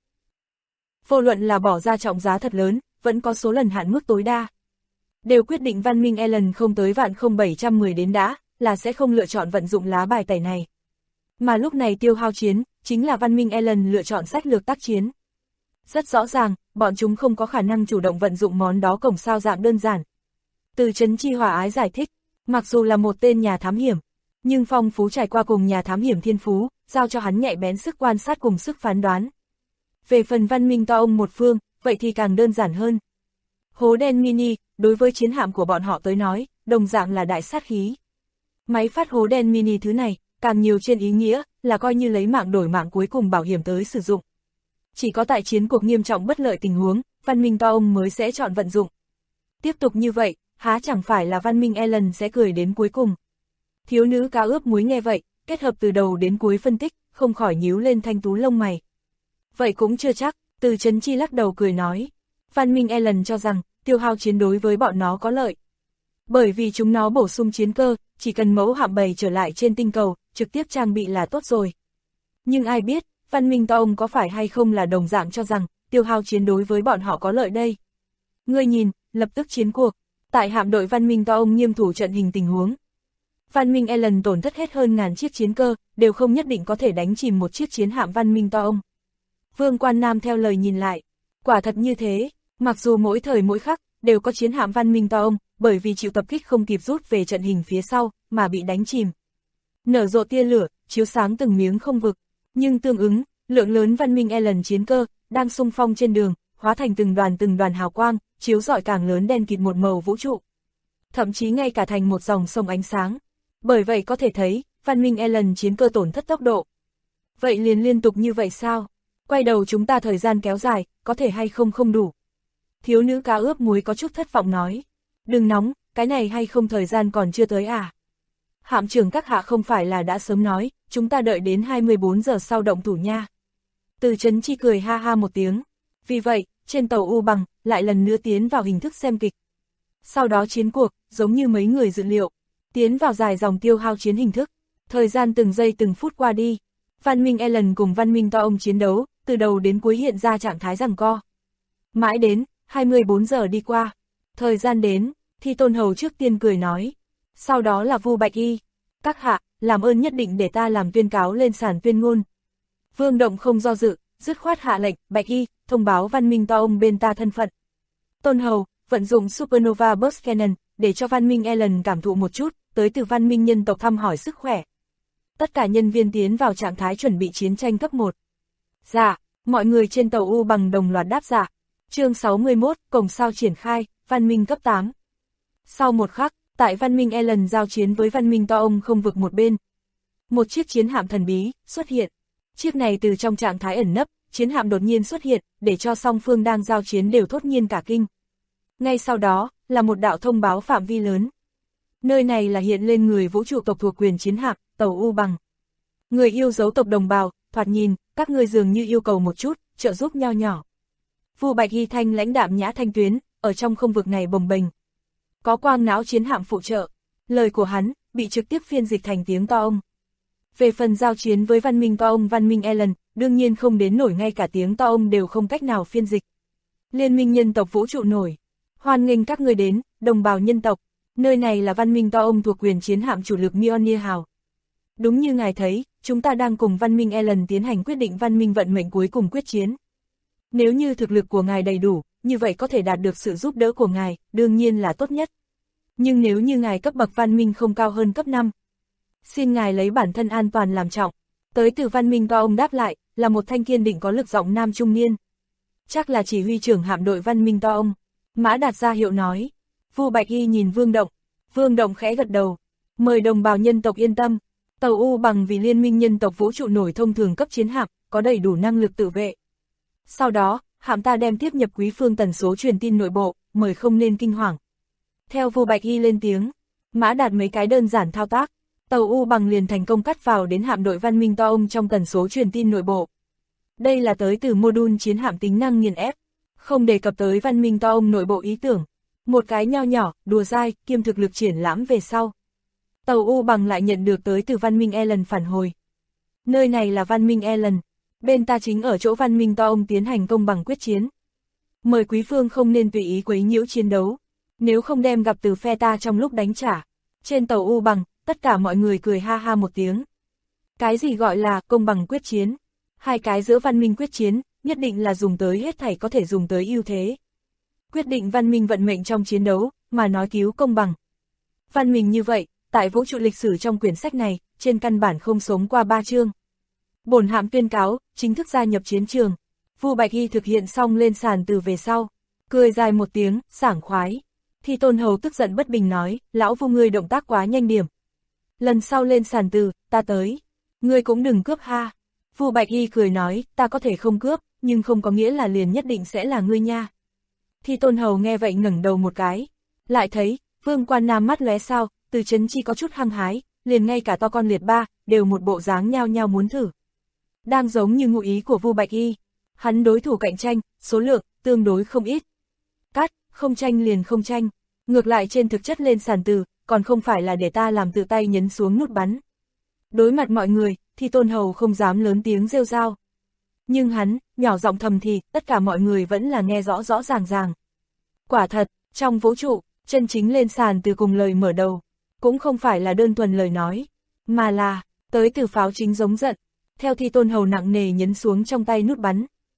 Vô luận là bỏ ra trọng giá thật lớn, vẫn có số lần hạn mức tối đa. Đều quyết định văn minh Ellen không tới vạn 0710 đến đã, là sẽ không lựa chọn vận dụng lá bài tẩy này. Mà lúc này tiêu hao chiến, chính là văn minh Ellen lựa chọn sách lược tác chiến. Rất rõ ràng, bọn chúng không có khả năng chủ động vận dụng món đó cổng sao dạng đơn giản. Từ Trấn Chi Hòa Ái giải thích, mặc dù là một tên nhà thám hiểm, nhưng phong phú trải qua cùng nhà thám hiểm thiên phú, giao cho hắn nhạy bén sức quan sát cùng sức phán đoán. Về phần văn minh to ông một phương, vậy thì càng đơn giản hơn. Hố đen mini, đối với chiến hạm của bọn họ tới nói, đồng dạng là đại sát khí. Máy phát hố đen mini thứ này, càng nhiều trên ý nghĩa, là coi như lấy mạng đổi mạng cuối cùng bảo hiểm tới sử dụng. Chỉ có tại chiến cuộc nghiêm trọng bất lợi tình huống, văn minh to ông mới sẽ chọn vận dụng. Tiếp tục như vậy, há chẳng phải là văn minh Ellen sẽ cười đến cuối cùng. Thiếu nữ cá ướp muối nghe vậy, kết hợp từ đầu đến cuối phân tích, không khỏi nhíu lên thanh tú lông mày. Vậy cũng chưa chắc, Từ Trấn Chi lắc đầu cười nói. Văn minh Ellen cho rằng, tiêu hao chiến đối với bọn nó có lợi. Bởi vì chúng nó bổ sung chiến cơ, chỉ cần mẫu hạm bầy trở lại trên tinh cầu, trực tiếp trang bị là tốt rồi. Nhưng ai biết, văn minh to ông có phải hay không là đồng dạng cho rằng, tiêu hao chiến đối với bọn họ có lợi đây. Ngươi nhìn, lập tức chiến cuộc, tại hạm đội văn minh to ông nghiêm thủ trận hình tình huống. Văn minh Ellen tổn thất hết hơn ngàn chiếc chiến cơ, đều không nhất định có thể đánh chìm một chiếc chiến hạm văn minh to ông. Vương Quan Nam theo lời nhìn lại, quả thật như thế, Mặc dù mỗi thời mỗi khắc, đều có chiến hạm văn minh to ông, bởi vì chịu tập kích không kịp rút về trận hình phía sau, mà bị đánh chìm. Nở rộ tia lửa, chiếu sáng từng miếng không vực, nhưng tương ứng, lượng lớn văn minh Ellen chiến cơ, đang xung phong trên đường, hóa thành từng đoàn hào quang, chiếu rọi càng lớn đen kịt một màu vũ trụ. Thậm chí ngay cả thành một dòng sông ánh sáng. Bởi vậy có thể thấy, văn minh Ellen chiến cơ tổn thất tốc độ. Vậy liền liên tục như vậy sao? Quay đầu chúng ta thời gian kéo dài, có thể hay không không đủ. Thiếu nữ cá ướp muối có chút thất vọng nói. Đừng nóng, cái này hay không thời gian còn chưa tới à? Hạm trưởng các hạ không phải là đã sớm nói, chúng ta đợi đến 24 giờ sau động thủ nha. Từ Chấn Chi cười ha ha một tiếng. Vì vậy, trên tàu U Bằng, lại lần nữa tiến vào hình thức xem kịch. Sau đó chiến cuộc, giống như mấy người dự liệu, tiến vào dài dòng tiêu hao chiến hình thức. Thời gian từng giây từng phút qua đi. Văn minh Ellen cùng văn minh to ông chiến đấu, từ đầu đến cuối hiện ra trạng thái giằng co. Mãi đến, 24 giờ đi qua. Thời gian đến, Thi Tôn Hầu trước tiên cười nói. Sau đó là Vu Bạch Y. Các hạ, làm ơn nhất định để ta làm tuyên cáo lên sàn tuyên ngôn. Vương Động không do dự, dứt khoát hạ lệnh, Bạch Y, thông báo văn minh to ông bên ta thân phận. Tôn Hầu, vận dụng Supernova Burst Cannon, để cho văn minh Ellen cảm thụ một chút, tới từ văn minh nhân tộc thăm hỏi sức khỏe. Tất cả nhân viên tiến vào trạng thái chuẩn bị chiến tranh cấp 1. Dạ, mọi người trên tàu U Bằng đồng loạt đáp dạ. Chương 61, cổng sao triển khai, văn minh cấp 8. Sau một khắc, tại văn minh Ellen giao chiến với văn minh to ông không vực một bên. Một chiếc chiến hạm thần bí xuất hiện. Chiếc này từ trong trạng thái ẩn nấp, chiến hạm đột nhiên xuất hiện, để cho song phương đang giao chiến đều thốt nhiên cả kinh. Ngay sau đó, là một đạo thông báo phạm vi lớn. Nơi này là hiện lên người vũ trụ tộc thuộc quyền chiến hạm, tàu U Bằng. Người yêu dấu tộc đồng bào, thoạt nhìn, các ngươi dường như yêu cầu một chút, trợ giúp nho nhỏ. Vu Bạch Hy thanh lãnh đạm nhã thanh tuyến, ở trong không vực này bồng bềnh. Có quang não chiến hạm phụ trợ, lời của hắn, bị trực tiếp phiên dịch thành tiếng to ông. Về phần giao chiến với văn minh to ông văn minh Ellen, đương nhiên không đến nổi ngay cả tiếng to ông đều không cách nào phiên dịch. Liên minh nhân tộc vũ trụ nổi. Hoan nghênh các ngươi đến, đồng bào nhân tộc. Nơi này là văn minh to ông thuộc quyền chiến hạm chủ lực Mjolnir hào. Đúng như ngài thấy, chúng ta đang cùng văn minh Ellen tiến hành quyết định văn minh vận mệnh cuối cùng quyết chiến. Nếu như thực lực của ngài đầy đủ, như vậy có thể đạt được sự giúp đỡ của ngài, đương nhiên là tốt nhất. Nhưng nếu như ngài cấp bậc văn minh không cao hơn cấp 5, xin ngài lấy bản thân an toàn làm trọng. Tới từ văn minh to ông đáp lại, là một thanh kiên định có lực giọng nam trung niên. Chắc là chỉ huy trưởng hạm đội văn minh to ông. Mã Đạt ra hiệu nói. Vu Bạch Y nhìn Vương Động. Vương Động khẽ gật đầu. Mời đồng bào nhân tộc yên tâm. Tàu U Bằng vì liên minh nhân tộc vũ trụ nổi thông thường cấp chiến hạm, có đầy đủ năng lực tự vệ. Sau đó, hạm ta đem tiếp nhập quý phương tần số truyền tin nội bộ, mời không nên kinh hoàng. Theo Vu Bạch Y lên tiếng, Mã Đạt mấy cái đơn giản thao tác, tàu U Bằng liền thành công cắt vào đến hạm đội văn minh to ông trong tần số truyền tin nội bộ. Đây là tới từ module chiến hạm tính năng nghiền ép, không đề cập tới văn minh to ông nội bộ ý tưởng. Một cái nho nhỏ, đùa dai, kiêm thực lực triển lãm về sau. Tàu U Bằng lại nhận được tới từ văn minh Ellen phản hồi. Nơi này là văn minh Ellen. Bên ta chính ở chỗ văn minh to ông tiến hành công bằng quyết chiến. Mời quý phương không nên tùy ý quấy nhiễu chiến đấu. Nếu không đem gặp từ phe ta trong lúc đánh trả. Trên tàu U Bằng, tất cả mọi người cười ha ha một tiếng. Cái gì gọi là công bằng quyết chiến? Hai cái giữa văn minh quyết chiến, nhất định là dùng tới hết thảy có thể dùng tới ưu thế. Quyết định văn minh vận mệnh trong chiến đấu, mà nói cứu công bằng. Văn minh như vậy, tại vũ trụ lịch sử trong quyển sách này, trên căn bản không sống qua 3 chương. Bổn hạm tuyên cáo, chính thức gia nhập chiến trường. Vu Bạch Y thực hiện xong lên sàn từ về sau. Cười dài một tiếng, sảng khoái. Thi Tôn Hầu tức giận bất bình nói, lão Vu ngươi động tác quá nhanh điểm. Lần sau lên sàn từ, ta tới. Ngươi cũng đừng cướp ha. Vu Bạch Y cười nói, ta có thể không cướp, nhưng không có nghĩa là liền nhất định sẽ là ngươi nha. Thi Tôn Hầu nghe vậy ngẩng đầu một cái. Lại thấy, Vương Quan Nam mắt lóe sao, Từ Chấn Chi có chút hăng hái, liền ngay cả to con liệt ba, đều một bộ dáng nhao nhao muốn thử. Đang giống như ngụ ý của Vu Bạch Y. Hắn đối thủ cạnh tranh, số lượng, tương đối không ít. Cắt, không tranh liền không tranh. Ngược lại trên thực chất lên sàn từ, còn không phải là để ta làm tự tay nhấn xuống nút bắn. Đối mặt mọi người, thì Tôn Hầu không dám lớn tiếng rêu rao. Nhưng hắn, nhỏ giọng thầm thì, tất cả mọi người vẫn là nghe rõ rõ ràng ràng. Quả thật, trong vũ trụ, chân chính lên sàn từ cùng lời mở đầu, cũng không phải là đơn thuần lời nói, mà là, tới từ pháo chính giống giận, theo Thi Tôn Hầu nặng nề nhấn xuống trong tay nút bắn.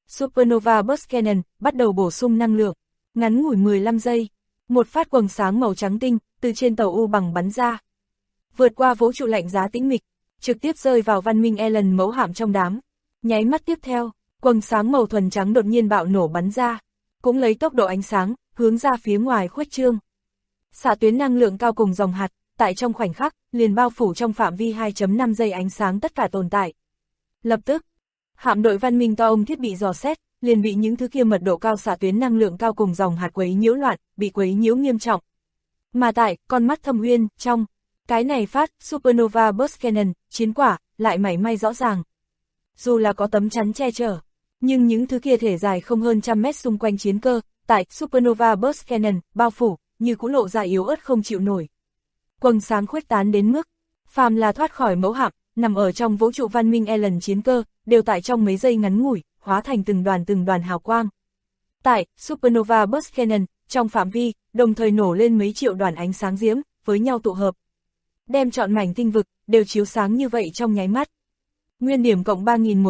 Supernova Burst Cannon bắt đầu bổ sung năng lượng. Ngắn ngủi 15 giây, một phát quầng sáng màu trắng tinh từ trên tàu U bằng bắn ra. Vượt qua vũ trụ lạnh giá tĩnh mịch, trực tiếp rơi vào văn minh Ellen mẫu hạm trong đám. Nháy mắt tiếp theo, quầng sáng màu thuần trắng đột nhiên bạo nổ bắn ra, cũng lấy tốc độ ánh sáng, hướng ra phía ngoài khuếch trương. Xạ tuyến năng lượng cao cùng dòng hạt, tại trong khoảnh khắc, liền bao phủ trong phạm vi 2.5 giây ánh sáng tất cả tồn tại. Lập tức, hạm đội văn minh to ông thiết bị dò xét, liền bị những thứ kia mật độ cao xạ tuyến năng lượng cao cùng dòng hạt quấy nhiễu loạn, bị quấy nhiễu nghiêm trọng. Mà tại, con mắt Thâm Uyên, trong cái này phát, Supernova Burst Cannon, chiến quả, lại mảy may rõ ràng. Dù là có tấm chắn che chở, nhưng những thứ kia thể dài không hơn 100 mét xung quanh chiến cơ, tại Supernova Burst Cannon, bao phủ, như cũng lộ ra yếu ớt không chịu nổi. Quầng sáng khuếch tán đến mức, phàm là thoát khỏi mẫu hạm, nằm ở trong vũ trụ văn minh Ellen chiến cơ, đều tại trong mấy giây ngắn ngủi, hóa thành từng đoàn hào quang. Tại Supernova Burst Cannon, trong phạm vi, đồng thời nổ lên mấy triệu đoàn ánh sáng diễm, với nhau tụ hợp. Đem trọn mảnh tinh vực, đều chiếu sáng như vậy trong nháy mắt. Nguyên điểm cộng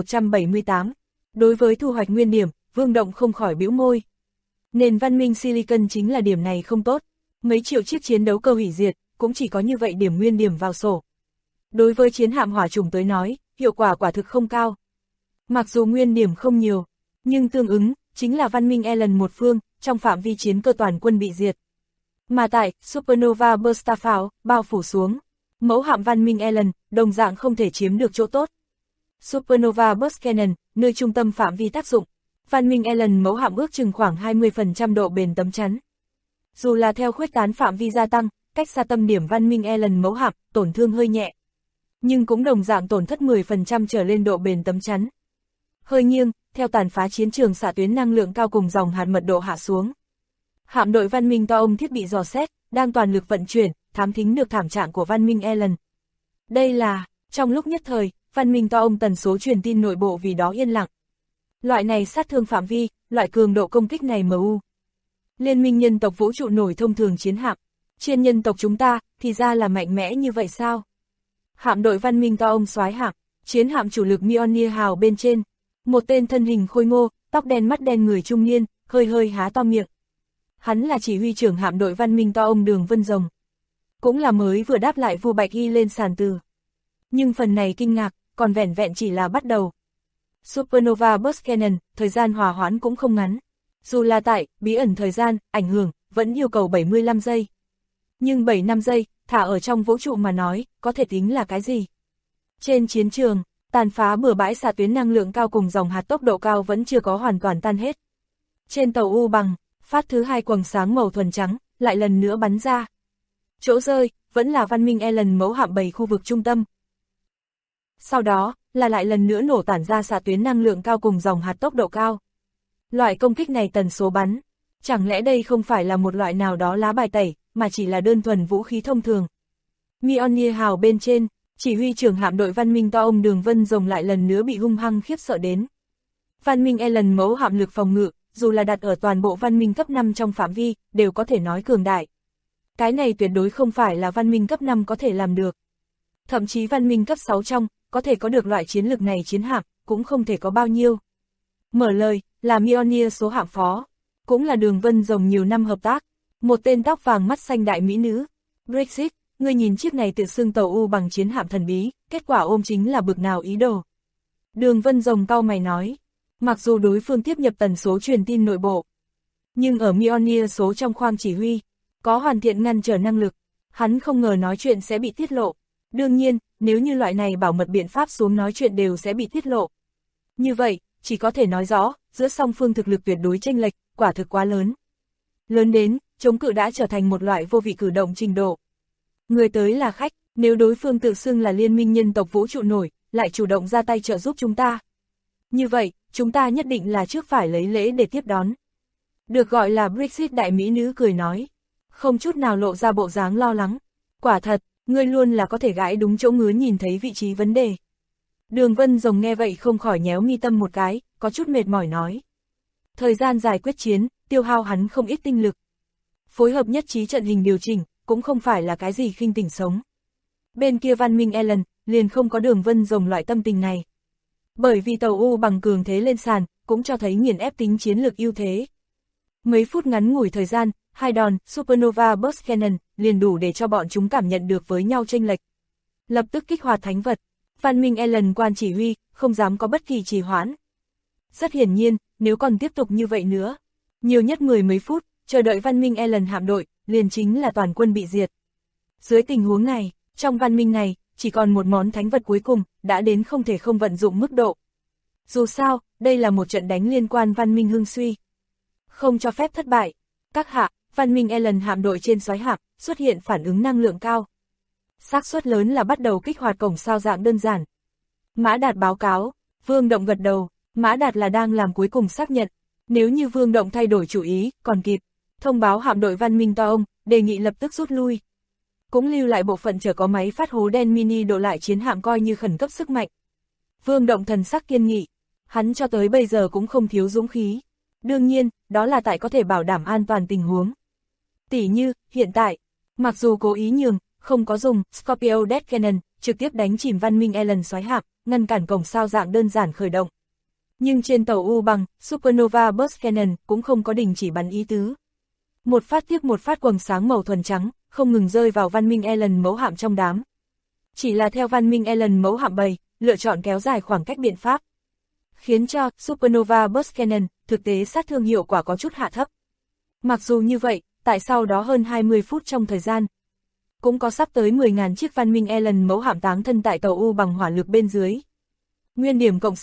3178. Đối với thu hoạch nguyên điểm, Vương Động không khỏi bĩu môi. Nền văn minh Silicon chính là điểm này không tốt. Mấy triệu chiếc chiến đấu cơ hủy diệt, cũng chỉ có như vậy điểm nguyên điểm vào sổ. Đối với chiến hạm hỏa trùng tới nói, hiệu quả quả thực không cao. Mặc dù nguyên điểm không nhiều, nhưng tương ứng, chính là văn minh Ellen một phương, trong phạm vi chiến cơ toàn quân bị diệt. Mà tại Supernova Burst pháo, bao phủ xuống, mẫu hạm văn minh Ellen, đồng dạng không thể chiếm được chỗ tốt. Supernova Burst Cannon, nơi trung tâm phạm vi tác dụng, văn minh Ellen mẫu hạm ước chừng khoảng 20% độ bền tấm chắn. Dù là theo khuếch tán phạm vi gia tăng, cách xa tâm điểm văn minh Ellen mẫu hạm, tổn thương hơi nhẹ. Nhưng cũng đồng dạng tổn thất 10% trở lên độ bền tấm chắn. Hơi nghiêng, theo tàn phá chiến trường xạ tuyến năng lượng cao cùng dòng hạt mật độ hạ xuống. Hạm đội văn minh to ông thiết bị dò xét, đang toàn lực vận chuyển, thám thính được thảm trạng của văn minh Ellen. Đây là, trong lúc nhất thời, văn minh to ông tần số truyền tin nội bộ vì đó yên lặng. Loại này sát thương phạm vi, loại cường độ công kích này MU. Liên minh nhân tộc vũ trụ nổi thông thường chiến hạm. Trên nhân tộc chúng ta, thì ra là mạnh mẽ như vậy sao? Hạm đội văn minh to ông soái hạm, chiến hạm chủ lực Mjolnir hào bên trên. Một tên thân hình khôi ngô, tóc đen mắt đen người trung niên, hơi há to miệng. Hắn là chỉ huy trưởng hạm đội văn minh to ông Đường Vân Rồng. Cũng là mới vừa đáp lại Vu Bạch Y lên sàn từ. Nhưng phần này kinh ngạc, còn vẻn vẹn chỉ là bắt đầu. Supernova Burst Cannon, thời gian hòa hoãn cũng không ngắn. Dù là tại, bí ẩn thời gian, ảnh hưởng, vẫn yêu cầu 75 giây. Nhưng 75 giây, thả ở trong vũ trụ mà nói, có thể tính là cái gì? Trên chiến trường, tàn phá bừa bãi xạ tuyến năng lượng cao cùng dòng hạt tốc độ cao vẫn chưa có hoàn toàn tan hết. Trên tàu U bằng, phát thứ hai quầng sáng màu thuần trắng, lại lần nữa bắn ra. Chỗ rơi, vẫn là văn minh Ellen mẫu hạm 7 khu vực trung tâm. Sau đó, là lại lần nữa nổ tản ra xạ tuyến năng lượng cao cùng dòng hạt tốc độ cao. Loại công kích này tần số bắn, chẳng lẽ đây không phải là một loại nào đó lá bài tẩy, mà chỉ là đơn thuần vũ khí thông thường. Mjolnir hào bên trên, chỉ huy trưởng hạm đội văn minh to ông Đường Vân Rồng lại lần nữa bị hung hăng khiếp sợ đến. Văn minh Ellen mẫu hạm lực phòng ngự, dù là đặt ở toàn bộ văn minh cấp 5 trong phạm vi, đều có thể nói cường đại. Cái này tuyệt đối không phải là văn minh cấp 5 có thể làm được. Thậm chí văn minh cấp 6 trong, có thể có được loại chiến lực này chiến hạm, cũng không thể có bao nhiêu. Mở lời, là Mjolnir số hạm phó, cũng là Đường Vân Rồng nhiều năm hợp tác. Một tên tóc vàng mắt xanh đại mỹ nữ. Brexit, ngươi nhìn chiếc này tự xưng tàu U bằng chiến hạm thần bí, kết quả ôm chính là bực nào ý đồ. Đường Vân Rồng cau mày nói, mặc dù đối phương tiếp nhập tần số truyền tin nội bộ, nhưng ở Mjolnir số trong khoang chỉ huy, có hoàn thiện ngăn trở năng lực, hắn không ngờ nói chuyện sẽ bị tiết lộ. Đương nhiên, nếu như loại này bảo mật biện pháp xuống nói chuyện đều sẽ bị tiết lộ. Như vậy, chỉ có thể nói rõ, giữa song phương thực lực tuyệt đối chênh lệch, quả thực quá lớn. Lớn đến, chống cự đã trở thành một loại vô vị cử động trình độ. Người tới là khách, nếu đối phương tự xưng là liên minh nhân tộc vũ trụ nổi, lại chủ động ra tay trợ giúp chúng ta. Như vậy, chúng ta nhất định là trước phải lấy lễ để tiếp đón. Được gọi là Brexit đại mỹ nữ cười nói, không chút nào lộ ra bộ dáng lo lắng. Quả thật, ngươi luôn là có thể gãi đúng chỗ ngứa nhìn thấy vị trí vấn đề. Đường Vân Rồng nghe vậy không khỏi nhéo mi tâm một cái, có chút mệt mỏi nói. Thời gian dài quyết chiến, tiêu hao hắn không ít tinh lực. Phối hợp nhất trí trận hình điều chỉnh, cũng không phải là cái gì khinh tỉnh sống. Bên kia văn minh Ellen, liền không có Đường Vân Rồng loại tâm tình này. Bởi vì tàu U bằng cường thế lên sàn, cũng cho thấy nghiền ép tính chiến lược ưu thế. Mấy phút ngắn ngủi thời gian, hai đòn Supernova Burst Cannon liền đủ để cho bọn chúng cảm nhận được với nhau chênh lệch. Lập tức kích hoạt thánh vật, Văn Minh Ellen quan chỉ huy, không dám có bất kỳ trì hoãn. Rất hiển nhiên, nếu còn tiếp tục như vậy nữa, nhiều nhất 10 mấy phút, chờ đợi Văn Minh Ellen hạm đội, liền chính là toàn quân bị diệt. Dưới tình huống này, trong văn minh này, chỉ còn một món thánh vật cuối cùng, đã đến không thể không vận dụng mức độ. Dù sao, đây là một trận đánh liên quan văn minh hưng suy. Không cho phép thất bại. Các hạ, Văn Minh Ellen hạm đội trên soái hạm, xuất hiện phản ứng năng lượng cao. Xác suất lớn là bắt đầu kích hoạt cổng sao dạng đơn giản. Mã Đạt báo cáo, Vương Động gật đầu, Mã Đạt là đang làm cuối cùng xác nhận. Nếu như Vương Động thay đổi chủ ý, còn kịp. Thông báo hạm đội Văn Minh to ông, đề nghị lập tức rút lui. Cũng lưu lại bộ phận chở có máy phát hố đen mini độ lại chiến hạm coi như khẩn cấp sức mạnh. Vương Động thần sắc kiên nghị, hắn cho tới bây giờ cũng không thiếu dũng khí. Đương nhiên, đó là tại có thể bảo đảm an toàn tình huống. Tỉ như, hiện tại, mặc dù cố ý nhường, không có dùng Scorpio Death Cannon, trực tiếp đánh chìm Văn Minh Ellen soái hạm, ngăn cản cổng sao dạng đơn giản khởi động. Nhưng trên tàu U bằng, Supernova Burst Cannon cũng không có đình chỉ bắn ý tứ. Một phát tiếp một phát quầng sáng màu thuần trắng, không ngừng rơi vào Văn Minh Ellen mẫu hạm trong đám. Chỉ là theo Văn Minh Ellen mẫu hạm bầy, lựa chọn kéo dài khoảng cách biện pháp. Khiến cho Supernova Burst Cannon, thực tế sát thương hiệu quả có chút hạ thấp. Mặc dù như vậy, tại sau đó hơn 20 phút trong thời gian, cũng có sắp tới 10.000 chiếc Văn Minh Ellen mẫu hạm táng thân tại tàu U bằng hỏa lực bên dưới. Nguyên điểm cộng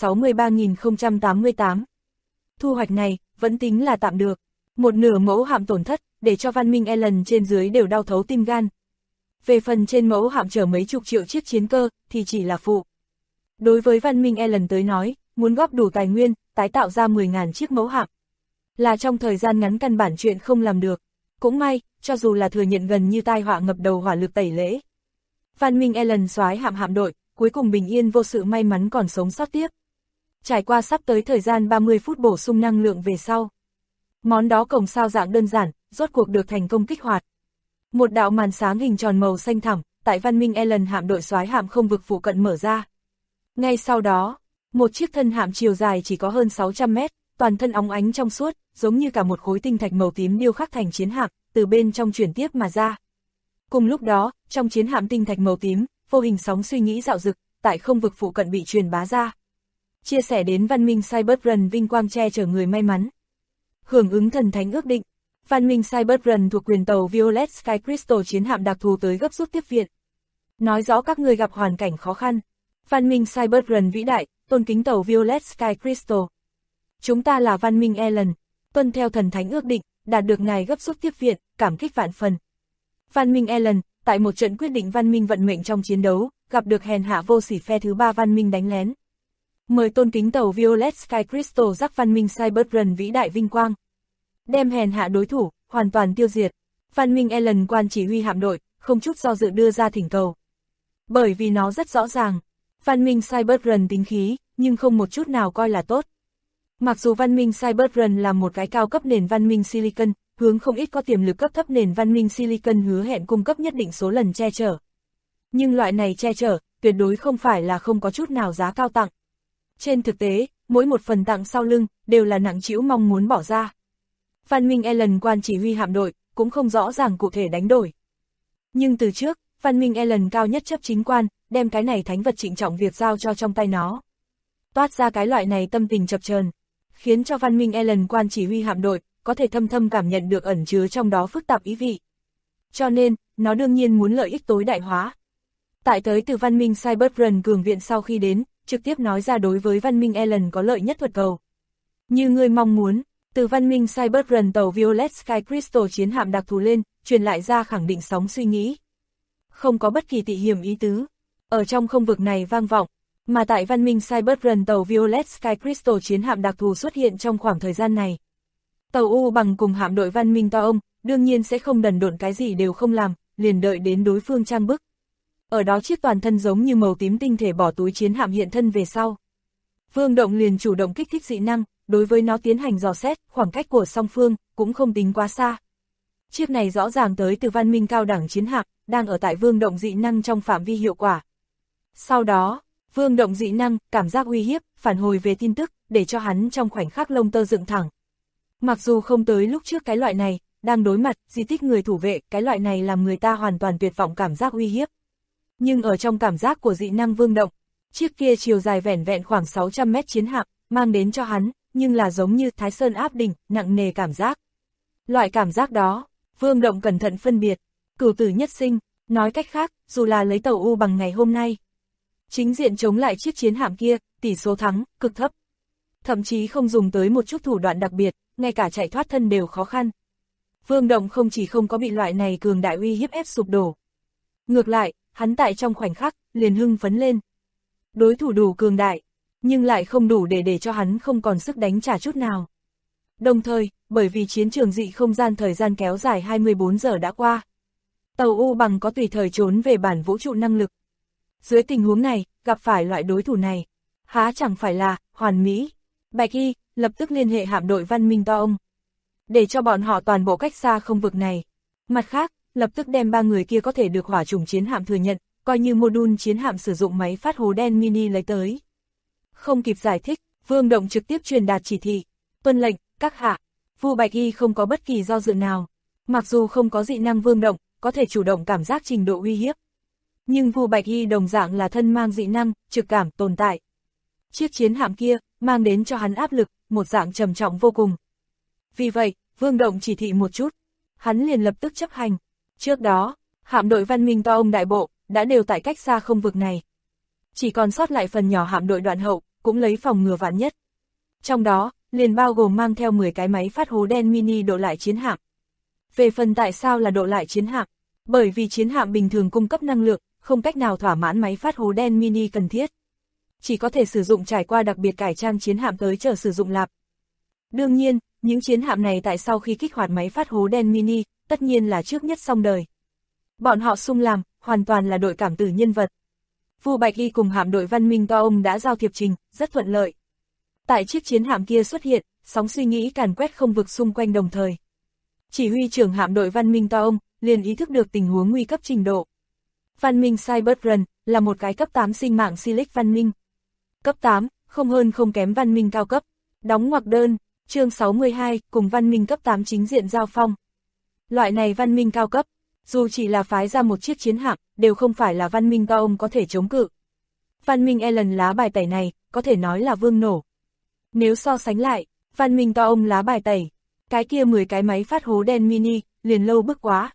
63.088. Thu hoạch này, vẫn tính là tạm được. Một nửa mẫu hạm tổn thất, để cho Văn Minh Ellen trên dưới đều đau thấu tim gan. Về phần trên mẫu hạm chở mấy chục triệu chiếc chiến cơ, thì chỉ là phụ. Đối với Văn Minh Ellen tới nói, muốn góp đủ tài nguyên, tái tạo ra 10.000 chiếc mẫu hạm, là trong thời gian ngắn căn bản chuyện không làm được. Cũng may, cho dù là thừa nhận gần như tai họa ngập đầu hỏa lực tẩy lễ, Văn Minh Ellen soái hạm hạm đội, cuối cùng bình yên vô sự may mắn còn sống sót tiếp. Trải qua sắp tới thời gian 30 phút bổ sung năng lượng về sau, món đó cổng sao dạng đơn giản, rốt cuộc được thành công kích hoạt. Một đạo màn sáng hình tròn màu xanh thẳm, tại Văn Minh Ellen hạm đội soái hạm không vực phụ cận mở ra. Ngay sau đó, một chiếc thân hạm chiều dài chỉ có hơn 600 mét, toàn thân óng ánh trong suốt, giống như cả một khối tinh thạch màu tím điêu khắc thành chiến hạm, từ bên trong chuyển tiếp mà ra. Cùng lúc đó, trong chiến hạm tinh thạch màu tím, vô hình sóng suy nghĩ dạo dực, tại không vực phụ cận bị truyền bá ra. Chia sẻ đến Văn Minh Cybertron vinh quang che chở người may mắn. Hưởng ứng thần thánh ước định, Văn Minh Cybertron thuộc quyền tàu Violet Sky Crystal chiến hạm đặc thù tới gấp rút tiếp viện. Nói rõ các người gặp hoàn cảnh khó khăn. Văn Minh Cybertron vĩ đại, tôn kính tàu Violet Sky Crystal. Chúng ta là Văn Minh Ellen, tuân theo thần thánh ước định, đạt được ngài gấp rút tiếp viện, cảm kích vạn phần. Văn Minh Ellen, tại một trận quyết định văn minh vận mệnh trong chiến đấu, gặp được hèn hạ vô sỉ phe thứ 3 văn minh đánh lén. Mời tôn kính tàu Violet Sky Crystal rắc Văn Minh Cybertron vĩ đại vinh quang. Đem hèn hạ đối thủ, hoàn toàn tiêu diệt. Văn Minh Ellen quan chỉ huy hạm đội, không chút do dự đưa ra thỉnh cầu. Bởi vì nó rất rõ ràng, Văn Minh Cybertron tính khí, nhưng không một chút nào coi là tốt. Mặc dù Văn Minh Cybertron là một cái cao cấp nền văn minh Silicon, hướng không ít có tiềm lực cấp thấp nền văn minh Silicon hứa hẹn cung cấp nhất định số lần che chở. Nhưng loại này che chở, tuyệt đối không phải là không có chút nào giá cao tặng. Trên thực tế, mỗi một phần tặng sau lưng, đều là nặng trĩu mong muốn bỏ ra. Văn Minh Ellen quan chỉ huy hạm đội, cũng không rõ ràng cụ thể đánh đổi. Nhưng từ trước, Văn Minh Ellen cao nhất chấp chính quan, đem cái này thánh vật trịnh trọng việc giao cho trong tay nó. Toát ra cái loại này tâm tình chập chờn, khiến cho Văn Minh Ellen quan chỉ huy hạm đội, có thể thâm thâm cảm nhận được ẩn chứa trong đó phức tạp ý vị. Cho nên, nó đương nhiên muốn lợi ích tối đại hóa. Tại tới từ Văn Minh Cybertron cường viện sau khi đến, trực tiếp nói ra đối với Văn Minh Ellen có lợi nhất thuật cầu. Như người mong muốn, từ Văn Minh Cybertron tàu Violet Sky Crystal chiến hạm đặc thù lên, truyền lại ra khẳng định sóng suy nghĩ. Không có bất kỳ tị hiểm ý tứ, ở trong không vực này vang vọng, mà tại Văn Minh Cybertron tàu Violet Sky Crystal chiến hạm đặc thù xuất hiện trong khoảng thời gian này. Tàu U bằng cùng hạm đội Văn Minh to ông, đương nhiên sẽ không đần độn cái gì đều không làm, liền đợi đến đối phương trang bức. Ở đó chiếc toàn thân giống như màu tím tinh thể bỏ túi chiến hạm hiện thân về sau. Vương Động liền chủ động kích thích dị năng, đối với nó tiến hành dò xét, khoảng cách của song phương, cũng không tính quá xa. Chiếc này rõ ràng tới từ Văn Minh cao đẳng chiến hạm, đang ở tại Vương Động dị năng trong phạm vi hiệu quả. Sau đó, Vương Động dị năng, cảm giác uy hiếp, phản hồi về tin tức, để cho hắn trong khoảnh khắc lông tơ dựng thẳng. Mặc dù không tới lúc trước cái loại này, đang đối mặt, di tích người thủ vệ, cái loại này làm người ta hoàn toàn tuyệt vọng cảm giác uy hiếp. Nhưng ở trong cảm giác của dị năng Vương Động, chiếc kia chiều dài vẻn vẹn khoảng 600 mét chiến hạm, mang đến cho hắn, nhưng là giống như Thái Sơn áp đỉnh, nặng nề cảm giác. Loại cảm giác đó, Vương Động cẩn thận phân biệt, cửu tử nhất sinh, nói cách khác, dù là lấy tàu U bằng ngày hôm nay. Chính diện chống lại chiếc chiến hạm kia, tỷ số thắng, cực thấp. Thậm chí không dùng tới một chút thủ đoạn đặc biệt, ngay cả chạy thoát thân đều khó khăn. Vương Động không chỉ không có bị loại này cường đại uy hiếp ép sụp đổ. Ngược lại, hắn tại trong khoảnh khắc, liền hưng phấn lên. Đối thủ đủ cường đại, nhưng lại không đủ để cho hắn không còn sức đánh trả chút nào. Đồng thời, bởi vì chiến trường dị không gian thời gian kéo dài 24 giờ đã qua. Tàu U bằng có tùy thời trốn về bản vũ trụ năng lực. Dưới tình huống này, gặp phải loại đối thủ này, há chẳng phải là hoàn mỹ. Bạch Y lập tức liên hệ hạm đội văn minh to ông, để cho bọn họ toàn bộ cách xa không vực này. Mặt khác, lập tức đem 3 người kia có thể được hỏa chủng chiến hạm thừa nhận, coi như module chiến hạm sử dụng máy phát hố đen mini lấy tới. Không kịp giải thích, Vương Động trực tiếp truyền đạt chỉ thị, tuân lệnh, các hạ. Vu Bạch Y không có bất kỳ do dự nào. Mặc dù không có dị năng Vương Động, có thể chủ động cảm giác trình độ uy hiếp. Nhưng Vu Bạch Y đồng dạng là thân mang dị năng, trực cảm tồn tại. Chiếc chiến hạm kia, mang đến cho hắn áp lực, một dạng trầm trọng vô cùng. Vì vậy, Vương Động chỉ thị một chút, hắn liền lập tức chấp hành. Trước đó, hạm đội văn minh to ông đại bộ, đã đều tại cách xa không vực này. Chỉ còn sót lại phần nhỏ hạm đội đoạn hậu, cũng lấy phòng ngừa vạn nhất. Trong đó, liền bao gồm mang theo 10 cái máy phát hố đen mini độ lại chiến hạm. Về phần tại sao là độ lại chiến hạm? Bởi vì chiến hạm bình thường cung cấp năng lượng, không cách nào thỏa mãn máy phát hố đen mini cần thiết. Chỉ có thể sử dụng trải qua đặc biệt cải trang chiến hạm tới chờ sử dụng lạp. Đương nhiên, những chiến hạm này tại sau khi kích hoạt máy phát hố đen mini, tất nhiên là trước nhất xong đời. Bọn họ xung làm, hoàn toàn là đội cảm tử nhân vật. Vu Bạch Y cùng hạm đội văn minh to ông đã giao thiệp trình, rất thuận lợi. Tại chiếc chiến hạm kia xuất hiện, sóng suy nghĩ càn quét không vực xung quanh đồng thời. Chỉ huy trưởng hạm đội văn minh to ông, liền ý thức được tình huống nguy cấp trình độ. Văn minh Cybertron là một cái cấp 8 sinh mạng Silic văn minh. Cấp 8, không hơn không kém văn minh cao cấp. Đóng ngoặc đơn, chương 62, cùng văn minh cấp 8 chính diện giao phong. Loại này văn minh cao cấp, dù chỉ là phái ra một chiếc chiến hạm, đều không phải là văn minh to ông có thể chống cự. Văn minh Ellen lá bài tẩy này, có thể nói là vương nổ. Nếu so sánh lại, văn minh to ông lá bài tẩy, cái kia 10 cái máy phát hố đen mini, liền lâu bức quá.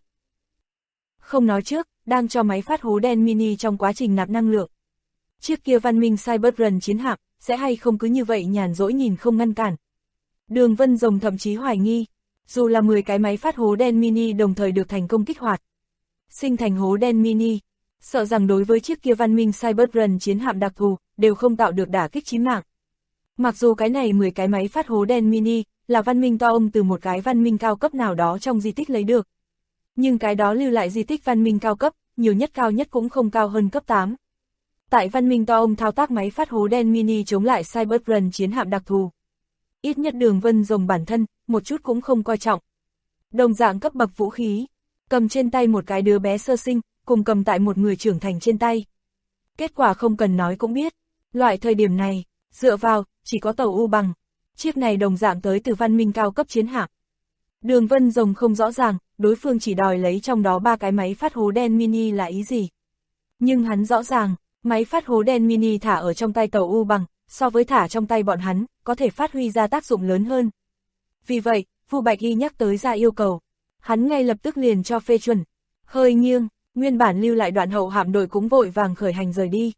Không nói trước, đang cho máy phát hố đen mini trong quá trình nạp năng lượng. Chiếc kia văn minh Cybertron chiến hạm, sẽ hay không cứ như vậy nhàn rỗi nhìn không ngăn cản. Đường Vân Rồng thậm chí hoài nghi, dù là 10 cái máy phát hố đen mini đồng thời được thành công kích hoạt, sinh thành hố đen mini, sợ rằng đối với chiếc kia văn minh Cybertron chiến hạm đặc thù, đều không tạo được đả kích chí mạng. Mặc dù cái này 10 cái máy phát hố đen mini, là văn minh to ông từ một cái văn minh cao cấp nào đó trong di tích lấy được. Nhưng cái đó lưu lại di tích văn minh cao cấp, nhiều nhất cao nhất cũng không cao hơn cấp 8. Tại văn minh to ông thao tác máy phát hố đen mini chống lại Cybertron chiến hạm đặc thù. Ít nhất Đường Vân Rồng bản thân, một chút cũng không coi trọng. Đồng dạng cấp bậc vũ khí, cầm trên tay một cái đứa bé sơ sinh, cùng cầm tại một người trưởng thành trên tay. Kết quả không cần nói cũng biết, loại thời điểm này, dựa vào, chỉ có tàu U bằng. Chiếc này đồng dạng tới từ văn minh cao cấp chiến hạm. Đường Vân Rồng không rõ ràng, đối phương chỉ đòi lấy trong đó 3 cái máy phát hố đen mini là ý gì. Nhưng hắn rõ ràng, máy phát hố đen mini thả ở trong tay tàu U bằng, so với thả trong tay bọn hắn, có thể phát huy ra tác dụng lớn hơn. Vì vậy, Vu Bạch Y nhắc tới ra yêu cầu. Hắn ngay lập tức liền cho phê chuẩn. Hơi nghiêng, nguyên bản lưu lại đoạn hậu hạm đội cũng vội vàng khởi hành rời đi.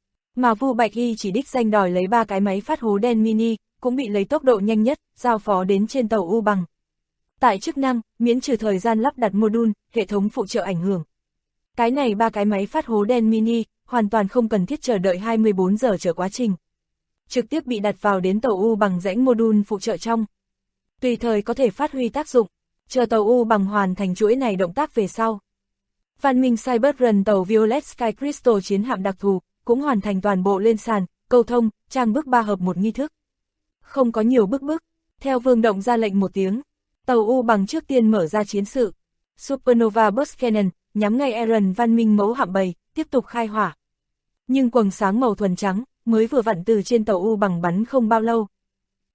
Mà Vu Bạch Y chỉ đích danh đòi lấy 3 cái máy phát hố đen mini, cũng bị lấy tốc độ nhanh nhất, giao phó đến trên tàu U bằng. Tại chức năng, miễn trừ thời gian lắp đặt module, hệ thống phụ trợ ảnh hưởng. Cái này 3 cái máy phát hố đen mini, hoàn toàn không cần thiết chờ đợi 24 giờ chờ quá trình. Trực tiếp bị đặt vào đến tàu U bằng rãnh module phụ trợ trong. Tùy thời có thể phát huy tác dụng, chờ tàu U bằng hoàn thành chuỗi này động tác về sau. Văn minh Cybertron tàu Violet Sky Crystal chiến hạm đặc thù, cũng hoàn thành toàn bộ lên sàn, cầu thông, trang bước 3 hợp 1 nghi thức. Không có nhiều bức, theo Vương Động ra lệnh một tiếng, tàu U bằng trước tiên mở ra chiến sự. Supernova Burst Cannon, nhắm ngay Eren văn minh mẫu hạm bầy, tiếp tục khai hỏa. Nhưng quầng sáng màu thuần trắng, mới vừa vặn từ trên tàu U bằng bắn không bao lâu,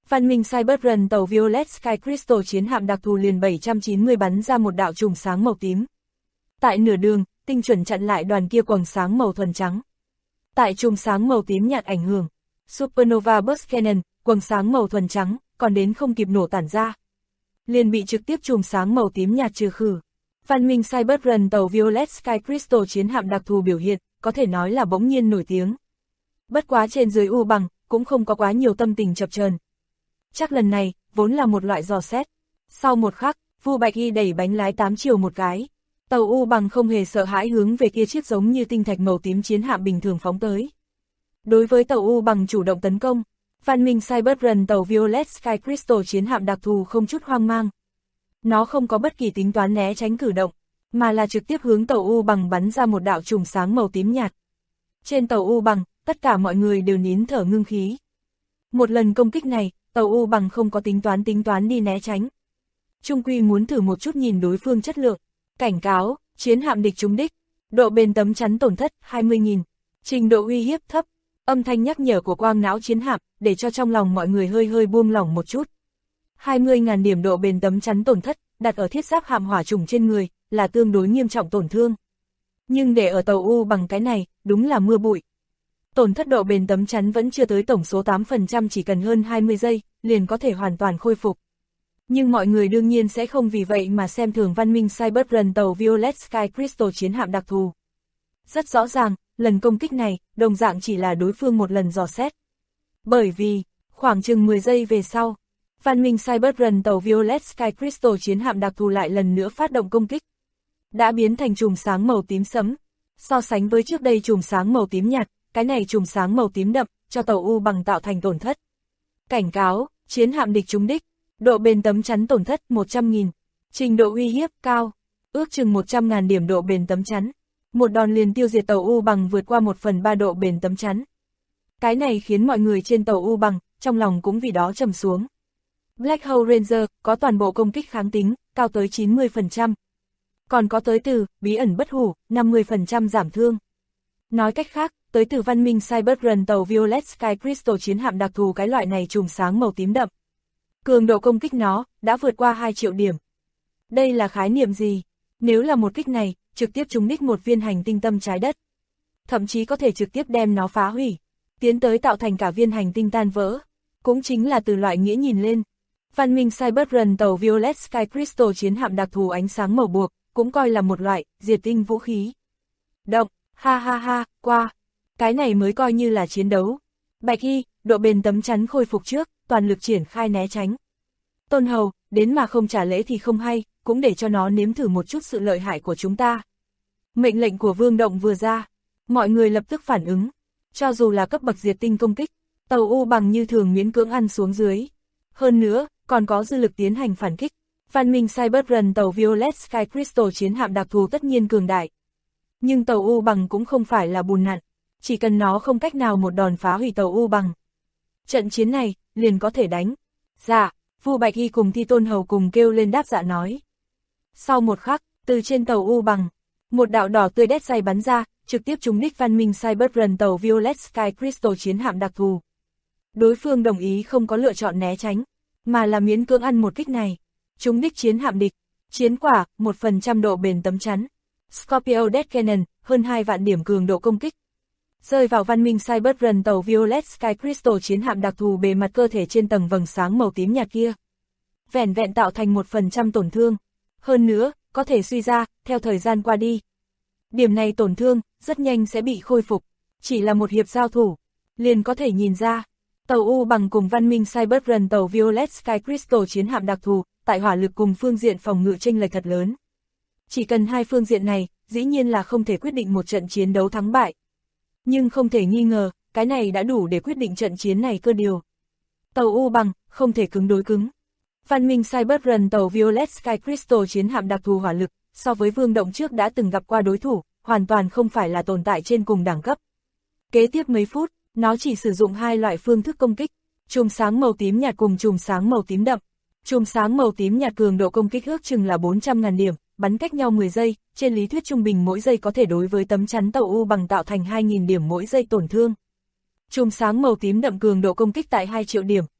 Văn minh Cyberrun tàu Violet Sky Crystal chiến hạm đặc thù liền 790 bắn ra một đạo chùm sáng màu tím. Tại nửa đường, tinh chuẩn chặn lại đoàn kia quầng sáng màu thuần trắng. Tại chùm sáng màu tím nhạt ảnh hưởng, Supernova Burst Cannon, quầng sáng màu thuần trắng, còn đến không kịp nổ tản ra, liền bị trực tiếp chùm sáng màu tím nhạt trừ khử. Văn minh Cyberrun tàu Violet Sky Crystal chiến hạm đặc thù biểu hiện, có thể nói là bỗng nhiên nổi tiếng. Bất quá trên dưới U Bằng, cũng không có quá nhiều tâm tình chập chờn. Chắc lần này, vốn là một loại dò xét. Sau một khắc, Vu Bạch Y đẩy bánh lái 8 chiều một cái. Tàu U Bằng không hề sợ hãi hướng về kia chiếc giống như tinh thạch màu tím chiến hạm bình thường phóng tới. Đối với tàu U Bằng chủ động tấn công, Văn minh Cyberrun tàu Violet Sky Crystal chiến hạm đặc thù không chút hoang mang. Nó không có bất kỳ tính toán né tránh cử động, mà là trực tiếp hướng tàu U Bằng bắn ra một đạo chùm sáng màu tím nhạt. Trên tàu U Bằng, tất cả mọi người đều nín thở ngưng khí. Một lần công kích này, tàu U Bằng không có tính toán đi né tránh. Trung quy muốn thử một chút nhìn đối phương chất lượng. Cảnh cáo, chiến hạm địch trúng đích, độ bền tấm chắn tổn thất 20.000, trình độ uy hiếp thấp. Âm thanh nhắc nhở của quang não chiến hạm, để cho trong lòng mọi người hơi buông lỏng một chút. 20.000 điểm độ bền tấm chắn tổn thất, đặt ở thiết giáp hạm hỏa trùng trên người, là tương đối nghiêm trọng tổn thương. Nhưng để ở tàu U Bằng cái này, đúng là mưa bụi. Tổn thất độ bền tấm chắn vẫn chưa tới tổng số 8%, chỉ cần hơn 20 giây, liền có thể hoàn toàn khôi phục. Nhưng mọi người đương nhiên sẽ không vì vậy mà xem thường văn minh Cyberrun tàu Violet Sky Crystal chiến hạm đặc thù. Rất rõ ràng, lần công kích này, đồng dạng chỉ là đối phương một lần dò xét. Bởi vì, khoảng chừng 10 giây về sau, văn minh Cyberrun tàu Violet Sky Crystal chiến hạm đặc thù lại lần nữa phát động công kích. Đã biến thành chùm sáng màu tím sẫm. So sánh với trước đây chùm sáng màu tím nhạt, cái này chùm sáng màu tím đậm, cho tàu U Bằng tạo thành tổn thất. Cảnh cáo, chiến hạm địch trúng đích, độ bền tấm chắn tổn thất 100.000, trình độ uy hiếp cao, ước chừng 100.000 điểm độ bền tấm chắn. Một đòn liền tiêu diệt tàu U Bằng vượt qua 1/3 độ bền tấm chắn. Cái này khiến mọi người trên tàu U Bằng, trong lòng cũng vì đó trầm xuống. Black Hole Ranger có toàn bộ công kích kháng tính, cao tới 90%. Còn có tới từ bí ẩn bất hủ, 50% giảm thương. Nói cách khác, tới từ văn minh Cyberrun tàu Violet Sky Crystal chiến hạm đặc thù cái loại này chùm sáng màu tím đậm. Cường độ công kích nó, đã vượt qua 2 triệu điểm. Đây là khái niệm gì? Nếu là một kích này, trực tiếp trúng đích một viên hành tinh tâm trái đất. Thậm chí có thể trực tiếp đem nó phá hủy, tiến tới tạo thành cả viên hành tinh tan vỡ. Cũng chính là từ loại nghĩa nhìn lên. Văn minh Cyberrun tàu Violet Sky Crystal chiến hạm đặc thù ánh sáng màu buộc, cũng coi là một loại diệt tinh vũ khí. Động, ha, qua. Cái này mới coi như là chiến đấu. Bạch Y, độ bền tấm chắn khôi phục trước, toàn lực triển khai né tránh. Tôn Hầu, đến mà không trả lễ thì không hay, cũng để cho nó nếm thử một chút sự lợi hại của chúng ta. Mệnh lệnh của Vương Động vừa ra, mọi người lập tức phản ứng. Cho dù là cấp bậc diệt tinh công kích, tàu U Bằng như thường miễn cưỡng ăn xuống dưới. Hơn nữa, còn có dư lực tiến hành phản kích. Văn minh Cyberrun tàu Violet Sky Crystal chiến hạm đặc thù tất nhiên cường đại. Nhưng tàu U Bằng cũng không phải là bùn nặn, chỉ cần nó không cách nào một đòn phá hủy tàu U Bằng. Trận chiến này, liền có thể đánh. Dạ, Vu Bạch Y cùng Thi Tôn Hầu cùng kêu lên đáp dạ nói. Sau một khắc, từ trên tàu U Bằng, một đạo đỏ tươi đét dày bắn ra, trực tiếp trúng đích văn minh Cyberrun tàu Violet Sky Crystal chiến hạm đặc thù. Đối phương đồng ý không có lựa chọn né tránh, mà là miễn cưỡng ăn một kích này. Trúng đích chiến hạm địch, chiến quả, 1% độ bền tấm chắn. Scorpio Death Cannon, hơn 2 vạn điểm cường độ công kích. Rơi vào văn minh Cyberrun tàu Violet Sky Crystal chiến hạm đặc thù bề mặt cơ thể trên tầng vầng sáng màu tím nhạt kia. Vẻn vẹn tạo thành 1% tổn thương. Hơn nữa, có thể suy ra, theo thời gian qua đi. Điểm này tổn thương, rất nhanh sẽ bị khôi phục. Chỉ là một hiệp giao thủ, liền có thể nhìn ra. Tàu U Bằng cùng văn minh Cyberrun tàu Violet Sky Crystal chiến hạm đặc thù, tại hỏa lực cùng phương diện phòng ngự chênh lệch thật lớn. Chỉ cần hai phương diện này, dĩ nhiên là không thể quyết định một trận chiến đấu thắng bại. Nhưng không thể nghi ngờ, cái này đã đủ để quyết định trận chiến này cơ điều. Tàu U Bằng, không thể cứng đối cứng. Văn minh Cyberrun tàu Violet Sky Crystal chiến hạm đặc thù hỏa lực, so với Vương Động trước đã từng gặp qua đối thủ, hoàn toàn không phải là tồn tại trên cùng đẳng cấp. Kế tiếp mấy phút, nó chỉ sử dụng hai loại phương thức công kích, chùm sáng màu tím nhạt cùng chùm sáng màu tím đậm. Chùm sáng màu tím nhạt cường độ công kích ước chừng là 400.000 điểm, bắn cách nhau 10 giây, trên lý thuyết trung bình mỗi giây có thể đối với tấm chắn tàu U Bằng tạo thành 2.000 điểm mỗi giây tổn thương. Chùm sáng màu tím đậm cường độ công kích tại 2 triệu điểm,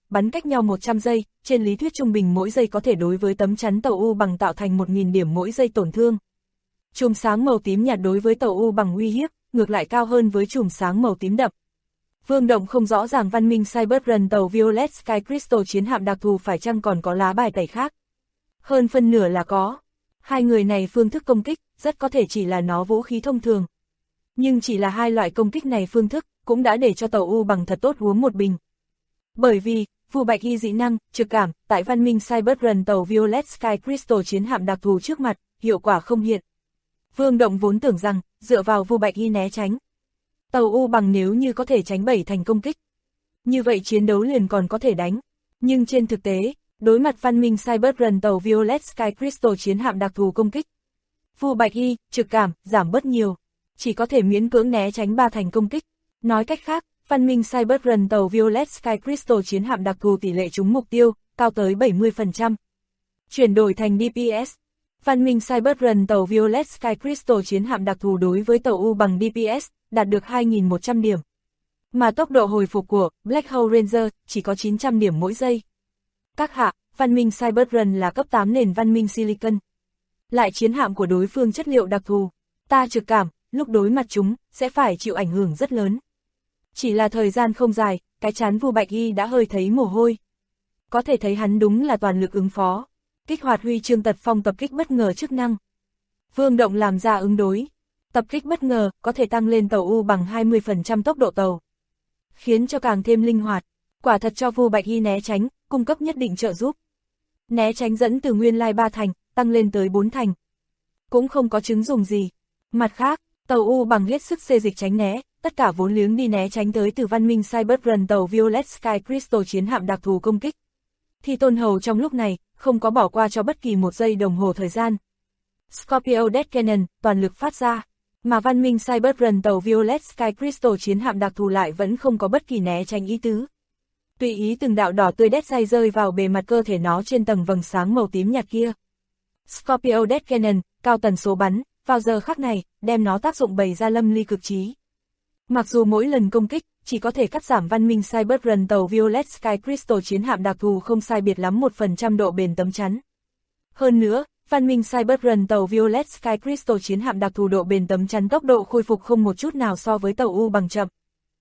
bắn cách nhau 100 giây, trên lý thuyết trung bình mỗi giây có thể đối với tấm chắn tàu U bằng tạo thành 1000 điểm mỗi giây tổn thương. Chùm sáng màu tím nhạt đối với tàu U bằng uy hiếp, ngược lại cao hơn với chùm sáng màu tím đậm. Vương Động không rõ ràng văn minh Cyberrun tàu Violet Sky Crystal chiến hạm đặc thù phải chăng còn có lá bài tẩy khác. Hơn phân nửa là có. Hai người này phương thức công kích, rất có thể chỉ là nó vũ khí thông thường. Nhưng chỉ là hai loại công kích này phương thức, cũng đã để cho tàu U bằng thật tốt uống một bình. Bởi vì, Vu Bạch Y dị năng, trực cảm, tại văn minh Cyberrun tàu Violet Sky Crystal chiến hạm đặc thù trước mặt, hiệu quả không hiện. Vương Động vốn tưởng rằng, dựa vào Vu Bạch Y né tránh. Tàu U bằng nếu như có thể tránh 7 thành công kích. Như vậy chiến đấu liền còn có thể đánh. Nhưng trên thực tế, đối mặt văn minh Cyberrun tàu Violet Sky Crystal chiến hạm đặc thù công kích, Vu Bạch Y, trực cảm, giảm bớt nhiều. Chỉ có thể miễn cưỡng né tránh 3 thành công kích. Nói cách khác, văn minh Cyberrun tàu Violet Sky Crystal chiến hạm đặc thù tỷ lệ trúng mục tiêu, cao tới 70%. Chuyển đổi thành DPS. Văn minh Cyberrun tàu Violet Sky Crystal chiến hạm đặc thù đối với tàu U bằng DPS, đạt được 2.100 điểm. Mà tốc độ hồi phục của Black Hole Ranger chỉ có 900 điểm mỗi giây. Các hạ, văn minh Cyberrun là cấp 8 nền văn minh Silicon. Lại chiến hạm của đối phương chất liệu đặc thù. Ta trực cảm, lúc đối mặt chúng, sẽ phải chịu ảnh hưởng rất lớn. Chỉ là thời gian không dài, cái chán Vu Bạch Y đã hơi thấy mồ hôi. Có thể thấy hắn đúng là toàn lực ứng phó. Kích hoạt huy chương tật phong tập kích bất ngờ chức năng. Vương Động làm ra ứng đối. Tập kích bất ngờ có thể tăng lên tàu U bằng 20% tốc độ tàu. Khiến cho càng thêm linh hoạt. Quả thật cho Vu Bạch Y né tránh, cung cấp nhất định trợ giúp. Né tránh dẫn từ nguyên lai 3 thành, tăng lên tới 4 thành. Cũng không có chứng dùng gì. Mặt khác, tàu U bằng hết sức xê dịch tránh né, tất cả vốn liếng đi né tránh tới từ văn minh Cyberrun tàu Violet Sky Crystal chiến hạm đặc thù công kích. Thì Tôn Hầu trong lúc này, không có bỏ qua cho bất kỳ một giây đồng hồ thời gian. Scorpio Death Cannon, toàn lực phát ra. Mà văn minh Cyberrun tàu Violet Sky Crystal chiến hạm đặc thù lại vẫn không có bất kỳ né tránh ý tứ. Tùy ý từng đạo đỏ tươi đét say rơi vào bề mặt cơ thể nó trên tầng vầng sáng màu tím nhạt kia. Scorpio Death Cannon, cao tần số bắn, vào giờ khắc này, đem nó tác dụng bày ra lâm ly cực trí. Mặc dù mỗi lần công kích, chỉ có thể cắt giảm văn minh Cyberrun tàu Violet Sky Crystal chiến hạm đặc thù không sai biệt lắm 1% độ bền tấm chắn. Hơn nữa, văn minh Cyberrun tàu Violet Sky Crystal chiến hạm đặc thù độ bền tấm chắn tốc độ khôi phục không một chút nào so với tàu U bằng chậm.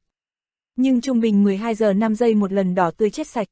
Nhưng trung bình 12 giờ 5 giây một lần đỏ tươi chết sạch.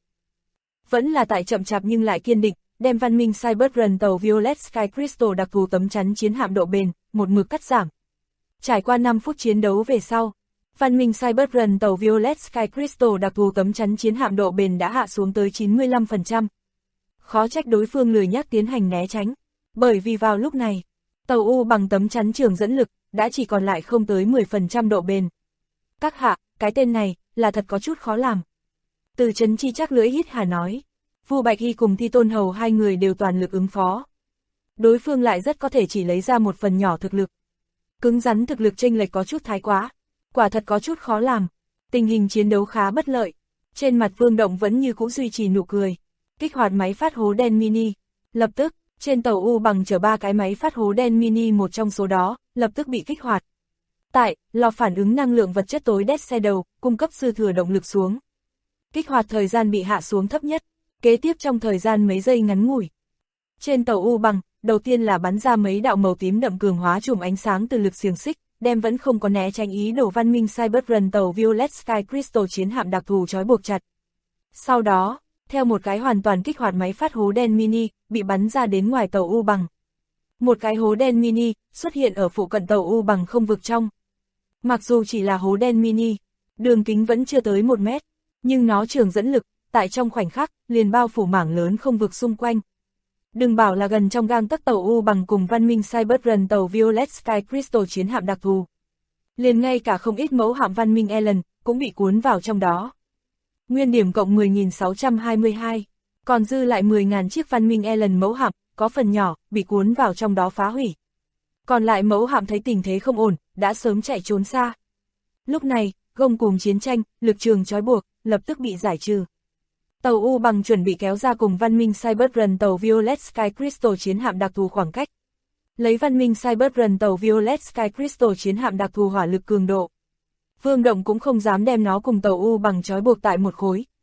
Vẫn là tại chậm chạp nhưng lại kiên định, đem văn minh Cyberrun tàu Violet Sky Crystal đặc thù tấm chắn chiến hạm độ bền, một mực cắt giảm. Trải qua 5 phút chiến đấu về sau, văn minh Cyberrun tàu Violet Sky Crystal đặc thù tấm chắn chiến hạm độ bền đã hạ xuống tới 95%. Khó trách đối phương lười nhác tiến hành né tránh, bởi vì vào lúc này, tàu U bằng tấm chắn trường dẫn lực, đã chỉ còn lại không tới 10% độ bền. Các hạ, cái tên này, là thật có chút khó làm. Từ Trấn Chi chắc lưỡi hít hà nói, Vu Bạch Y cùng Thi Tôn Hầu hai người đều toàn lực ứng phó. Đối phương lại rất có thể chỉ lấy ra một phần nhỏ thực lực. Cứng rắn thực lực chênh lệch có chút thái quá, quả thật có chút khó làm. Tình hình chiến đấu khá bất lợi. Trên mặt Vương Động vẫn như cũ duy trì nụ cười. Kích hoạt máy phát hố đen mini. Lập tức, trên tàu U bằng chở 3 cái máy phát hố đen mini, một trong số đó, lập tức bị kích hoạt. Tại, lò phản ứng năng lượng vật chất tối đét xe đầu, cung cấp dư thừa động lực xuống. Kích hoạt thời gian bị hạ xuống thấp nhất, kế tiếp trong thời gian mấy giây ngắn ngủi. Trên tàu U bằng, đầu tiên là bắn ra mấy đạo màu tím đậm cường hóa chùm ánh sáng từ lực xiềng xích, đem vẫn không có né tránh ý đồ văn minh Cyberrun tàu Violet Sky Crystal chiến hạm đặc thù trói buộc chặt. Sau đó, theo một cái hoàn toàn kích hoạt máy phát hố đen mini, bị bắn ra đến ngoài tàu U bằng. Một cái hố đen mini xuất hiện ở phụ cận tàu U bằng không vực trong. Mặc dù chỉ là hố đen mini, đường kính vẫn chưa tới 1 mét, nhưng nó trường dẫn lực, tại trong khoảnh khắc, liền bao phủ mảng lớn không vực xung quanh. Đừng bảo là gần trong gang tấc tàu U bằng cùng văn minh Cyberrun tàu Violet Sky Crystal chiến hạm đặc thù. Liền ngay cả không ít mẫu hạm văn minh Ellen, cũng bị cuốn vào trong đó. Nguyên điểm cộng 10.622, còn dư lại 10.000 chiếc văn minh Ellen mẫu hạm, có phần nhỏ, bị cuốn vào trong đó phá hủy. Còn lại mẫu hạm thấy tình thế không ổn, đã sớm chạy trốn xa. Lúc này, gông cùm chiến tranh, lực trường trói buộc, lập tức bị giải trừ. Tàu U bằng chuẩn bị kéo ra cùng văn minh Cyberrun tàu Violet Sky Crystal chiến hạm đặc thù khoảng cách. Lấy văn minh Cyberrun tàu Violet Sky Crystal chiến hạm đặc thù hỏa lực cường độ. Vương Động cũng không dám đem nó cùng tàu U bằng trói buộc tại một khối,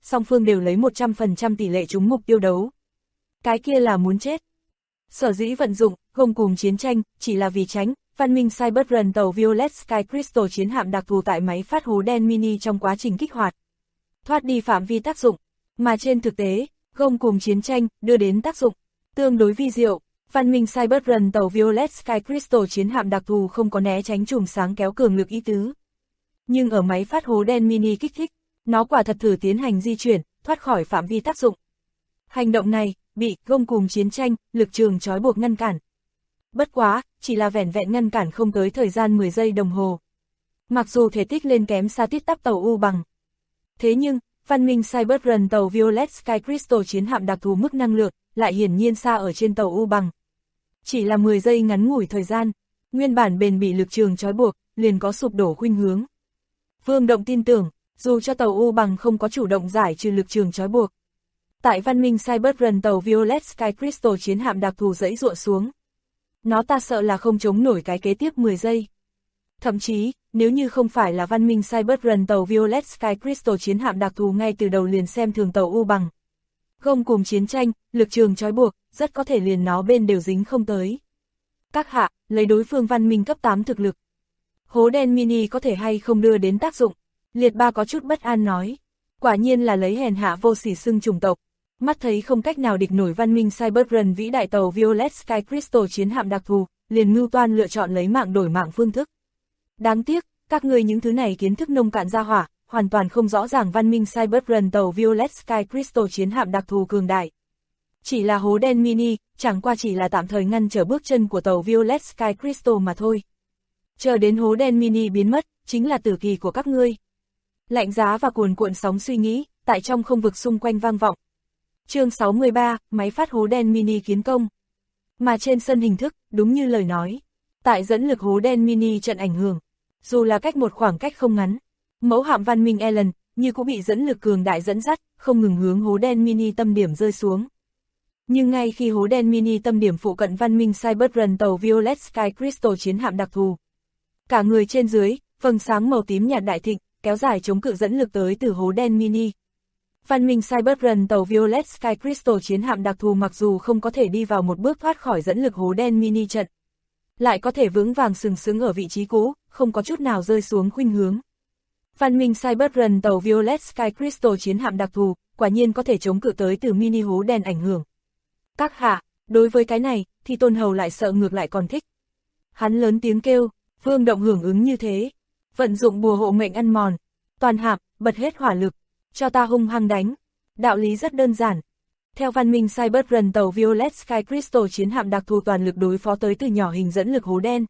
song phương đều lấy 100% tỷ lệ trúng mục tiêu đấu. Cái kia là muốn chết. Sở dĩ vận dụng gông cùm chiến tranh chỉ là vì tránh văn minh Cyberrun tàu Violet Sky Crystal chiến hạm đặc thù tại máy phát hố đen mini trong quá trình kích hoạt, thoát đi phạm vi tác dụng, mà trên thực tế, gông cùm chiến tranh đưa đến tác dụng tương đối vi diệu. Văn minh Cyberrun tàu Violet Sky Crystal chiến hạm đặc thù không có né tránh chùm sáng kéo cường lực ý tứ. Nhưng ở máy phát hố đen mini kích thích, nó quả thật thử tiến hành di chuyển, thoát khỏi phạm vi tác dụng. Hành động này bị gông cùm chiến tranh, lực trường trói buộc ngăn cản. Bất quá, chỉ là vẻn vẹn ngăn cản không tới thời gian 10 giây đồng hồ. Mặc dù thể tích lên kém xa tít tắp tàu U bằng. Thế nhưng, văn minh Cyberrun tàu Violet Sky Crystal chiến hạm đặc thù mức năng lượng lại hiển nhiên xa ở trên tàu U bằng. Chỉ là 10 giây ngắn ngủi thời gian, nguyên bản bền bị lực trường trói buộc, liền có sụp đổ khuynh hướng. Vương Động tin tưởng, dù cho tàu U bằng không có chủ động giải trừ lực trường trói buộc, tại văn minh Cyberrun tàu Violet Sky Crystal chiến hạm đặc thù dãy ruộng xuống, nó ta sợ là không chống nổi cái kế tiếp 10 giây. Thậm chí, nếu như không phải là văn minh Cyberrun tàu Violet Sky Crystal chiến hạm đặc thù ngay từ đầu liền xem thường tàu U bằng, gông cùm chiến tranh, lực trường trói buộc, rất có thể liền nó bên đều dính không tới. Các hạ, lấy đối phương văn minh cấp 8 thực lực, hố đen mini có thể hay không đưa đến tác dụng? Liệt Ba có chút bất an nói. Quả nhiên là lấy hèn hạ vô sỉ xưng chủng tộc. Mắt thấy không cách nào địch nổi văn minh Cyberrun vĩ đại tàu Violet Sky Crystal chiến hạm đặc thù, liền mưu toan lựa chọn lấy mạng đổi mạng phương thức. Đáng tiếc, các người những thứ này kiến thức nông cạn ra hỏa, hoàn toàn không rõ ràng văn minh Cyberrun tàu Violet Sky Crystal chiến hạm đặc thù cường đại. Chỉ là hố đen mini, chẳng qua chỉ là tạm thời ngăn trở bước chân của tàu Violet Sky Crystal mà thôi. Chờ đến hố đen mini biến mất, chính là tử kỳ của các ngươi. Lạnh giá và cuồn cuộn sóng suy nghĩ, tại trong không vực xung quanh vang vọng. Chương 63, máy phát hố đen mini kiến công. Mà trên sân hình thức, đúng như lời nói, tại dẫn lực hố đen mini trận ảnh hưởng, dù là cách một khoảng cách không ngắn, mẫu hạm văn minh Ellen, như cũng bị dẫn lực cường đại dẫn dắt, không ngừng hướng hố đen mini tâm điểm rơi xuống. Nhưng ngay khi hố đen mini tâm điểm phụ cận văn minh Cyberrun tàu Violet Sky Crystal chiến hạm đặc thù, cả người trên dưới, vầng sáng màu tím nhạt đại thịnh, kéo dài chống cự dẫn lực tới từ hố đen mini. Văn minh Cyberrun tàu Violet Sky Crystal chiến hạm đặc thù mặc dù không có thể đi vào một bước thoát khỏi dẫn lực hố đen mini trận, lại có thể vững vàng sừng sững ở vị trí cũ, không có chút nào rơi xuống khuynh hướng. Văn minh Cyberrun tàu Violet Sky Crystal chiến hạm đặc thù, quả nhiên có thể chống cự tới từ mini hố đen ảnh hưởng. Các hạ, đối với cái này, thì Tôn Hầu lại sợ ngược lại còn thích. Hắn lớn tiếng kêu, Vương Động hưởng ứng như thế. Vận dụng bùa hộ mệnh ăn mòn, toàn hạm, bật hết hỏa lực, cho ta hung hăng đánh. Đạo lý rất đơn giản. Theo văn minh Cyberrun tàu Violet Sky Crystal chiến hạm đặc thù toàn lực đối phó tới từ nhỏ hình dẫn lực hố đen.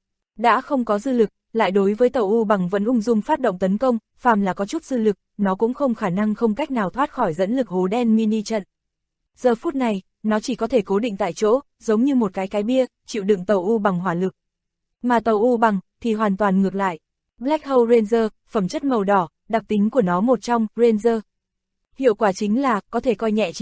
Đã không có dư lực, lại đối với tàu U bằng vẫn ung dung phát động tấn công, phàm là có chút dư lực, nó cũng không khả năng không cách nào thoát khỏi dẫn lực hố đen mini trận. Giờ phút này, nó chỉ có thể cố định tại chỗ, giống như một cái bia, chịu đựng tàu U bằng hỏa lực. Mà tàu U bằng, thì hoàn toàn ngược lại. Black Hole Ranger, phẩm chất màu đỏ, đặc tính của nó một trong, Ranger. Hiệu quả chính là, có thể coi nhẹ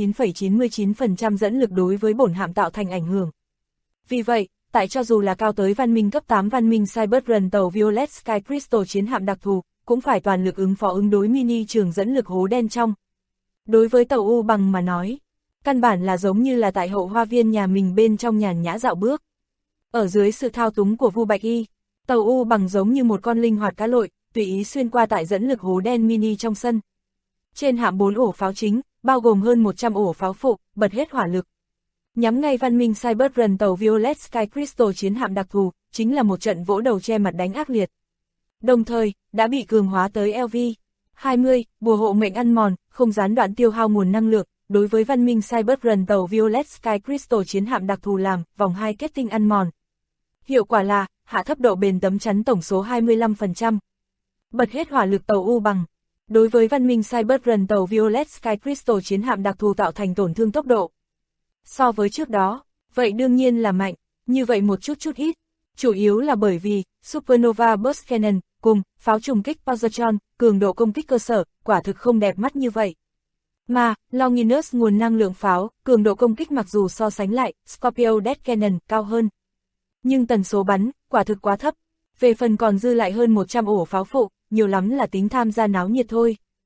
99,99% dẫn lực đối với bổn hạm tạo thành ảnh hưởng. Vì vậy, tại cho dù là cao tới văn minh cấp 8 văn minh Cyberrun tàu Violet Sky Crystal chiến hạm đặc thù, cũng phải toàn lực ứng phó ứng đối mini trường dẫn lực hố đen trong. Đối với tàu U bằng mà nói, căn bản là giống như là tại hậu hoa viên nhà mình bên trong nhàn nhã dạo bước. Ở dưới sự thao túng của Vu Bạch Y, tàu U bằng giống như một con linh hoạt cá lội, tùy ý xuyên qua tại dẫn lực hố đen mini trong sân. Trên hạm 4 ổ pháo chính, bao gồm hơn 100 ổ pháo phụ, bật hết hỏa lực. Nhắm ngay văn minh Cyberrun tàu Violet Sky Crystal chiến hạm đặc thù, chính là một trận vỗ đầu che mặt đánh ác liệt. Đồng thời, đã bị cường hóa tới LV-20, bùa hộ mệnh ăn mòn, không gián đoạn tiêu hao nguồn năng lượng, đối với văn minh Cyberrun tàu Violet Sky Crystal chiến hạm đặc thù làm, vòng 2 kết tinh ăn mòn. Hiệu quả là, hạ thấp độ bền tấm chắn tổng số 25%. Bật hết hỏa lực tàu U bằng. Đối với văn minh Cyberrun tàu Violet Sky Crystal chiến hạm đặc thù tạo thành tổn thương tốc độ. So với trước đó, vậy đương nhiên là mạnh, như vậy một chút ít. Chủ yếu là bởi vì, Supernova Burst Cannon, cùng, pháo trùng kích Positron, cường độ công kích cơ sở, quả thực không đẹp mắt như vậy. Mà, Longinus nguồn năng lượng pháo, cường độ công kích mặc dù so sánh lại, Scorpio Death Cannon cao hơn. Nhưng tần số bắn, quả thực quá thấp. Về phần còn dư lại hơn 100 ổ pháo phụ, nhiều lắm là tính tham gia náo nhiệt thôi.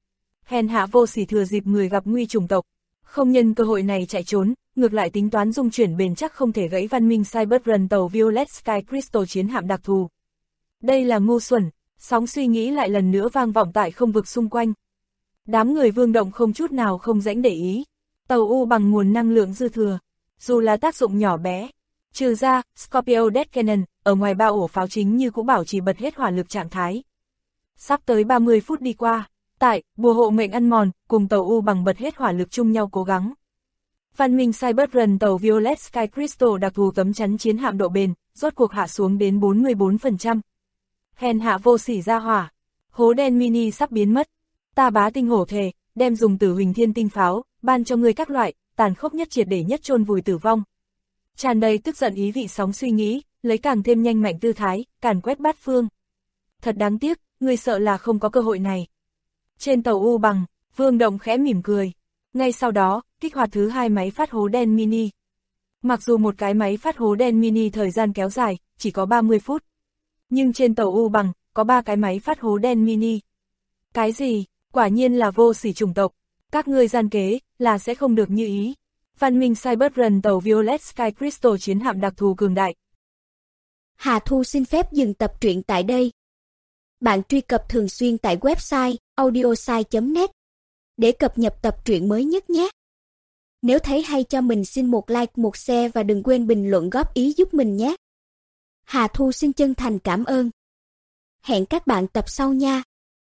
Hèn hạ vô sỉ thừa dịp người gặp nguy chủng tộc. Không nhân cơ hội này chạy trốn, ngược lại tính toán dung chuyển bền chắc không thể gãy văn minh Cyberrun tàu Violet Sky Crystal chiến hạm đặc thù. Đây là ngu xuẩn, sóng suy nghĩ lại lần nữa vang vọng tại không vực xung quanh. Đám người Vương Động không chút nào không rãnh để ý. Tàu U bằng nguồn năng lượng dư thừa, dù là tác dụng nhỏ bé. Trừ ra, Scorpio Death Cannon, ở ngoài ba ổ pháo chính như cũ bảo trì bật hết hỏa lực trạng thái. Sắp tới 30 phút đi qua, tại, bùa hộ mệnh ăn mòn, cùng tàu U bằng bật hết hỏa lực chung nhau cố gắng. Văn minh Cyberrun tàu Violet Sky Crystal đặc thù tấm chắn chiến hạm độ bền, rốt cuộc hạ xuống đến 44%. Hèn hạ vô sỉ ra hỏa, hố đen mini sắp biến mất. Ta bá tinh hổ thề, đem dùng tử huỳnh thiên tinh pháo, ban cho ngươi các loại, tàn khốc nhất triệt để nhất chôn vùi tử vong. Tràn đầy tức giận ý vị sóng suy nghĩ, lấy càng thêm nhanh mạnh tư thái, càn quét bát phương. Thật đáng tiếc, ngươi sợ là không có cơ hội này. Trên tàu U bằng, Vương Động khẽ mỉm cười. Ngay sau đó, kích hoạt thứ 2 máy phát hố đen mini. Mặc dù một cái máy phát hố đen mini thời gian kéo dài, chỉ có 30 phút. Nhưng trên tàu U bằng, có 3 cái máy phát hố đen mini. Cái gì? Quả nhiên là vô sỉ chủng tộc. Các ngươi gian kế, là sẽ không được như ý. Văn minh Cyberrun tàu Violet Sky Crystal chiến hạm đặc thù cường đại. Hà Thu xin phép dừng tập truyện tại đây. Bạn truy cập thường xuyên tại website audiosai.net để cập nhật tập truyện mới nhất nhé. Nếu thấy hay cho mình xin một like, một share và đừng quên bình luận góp ý giúp mình nhé. Hà Thu xin chân thành cảm ơn. Hẹn các bạn tập sau nha.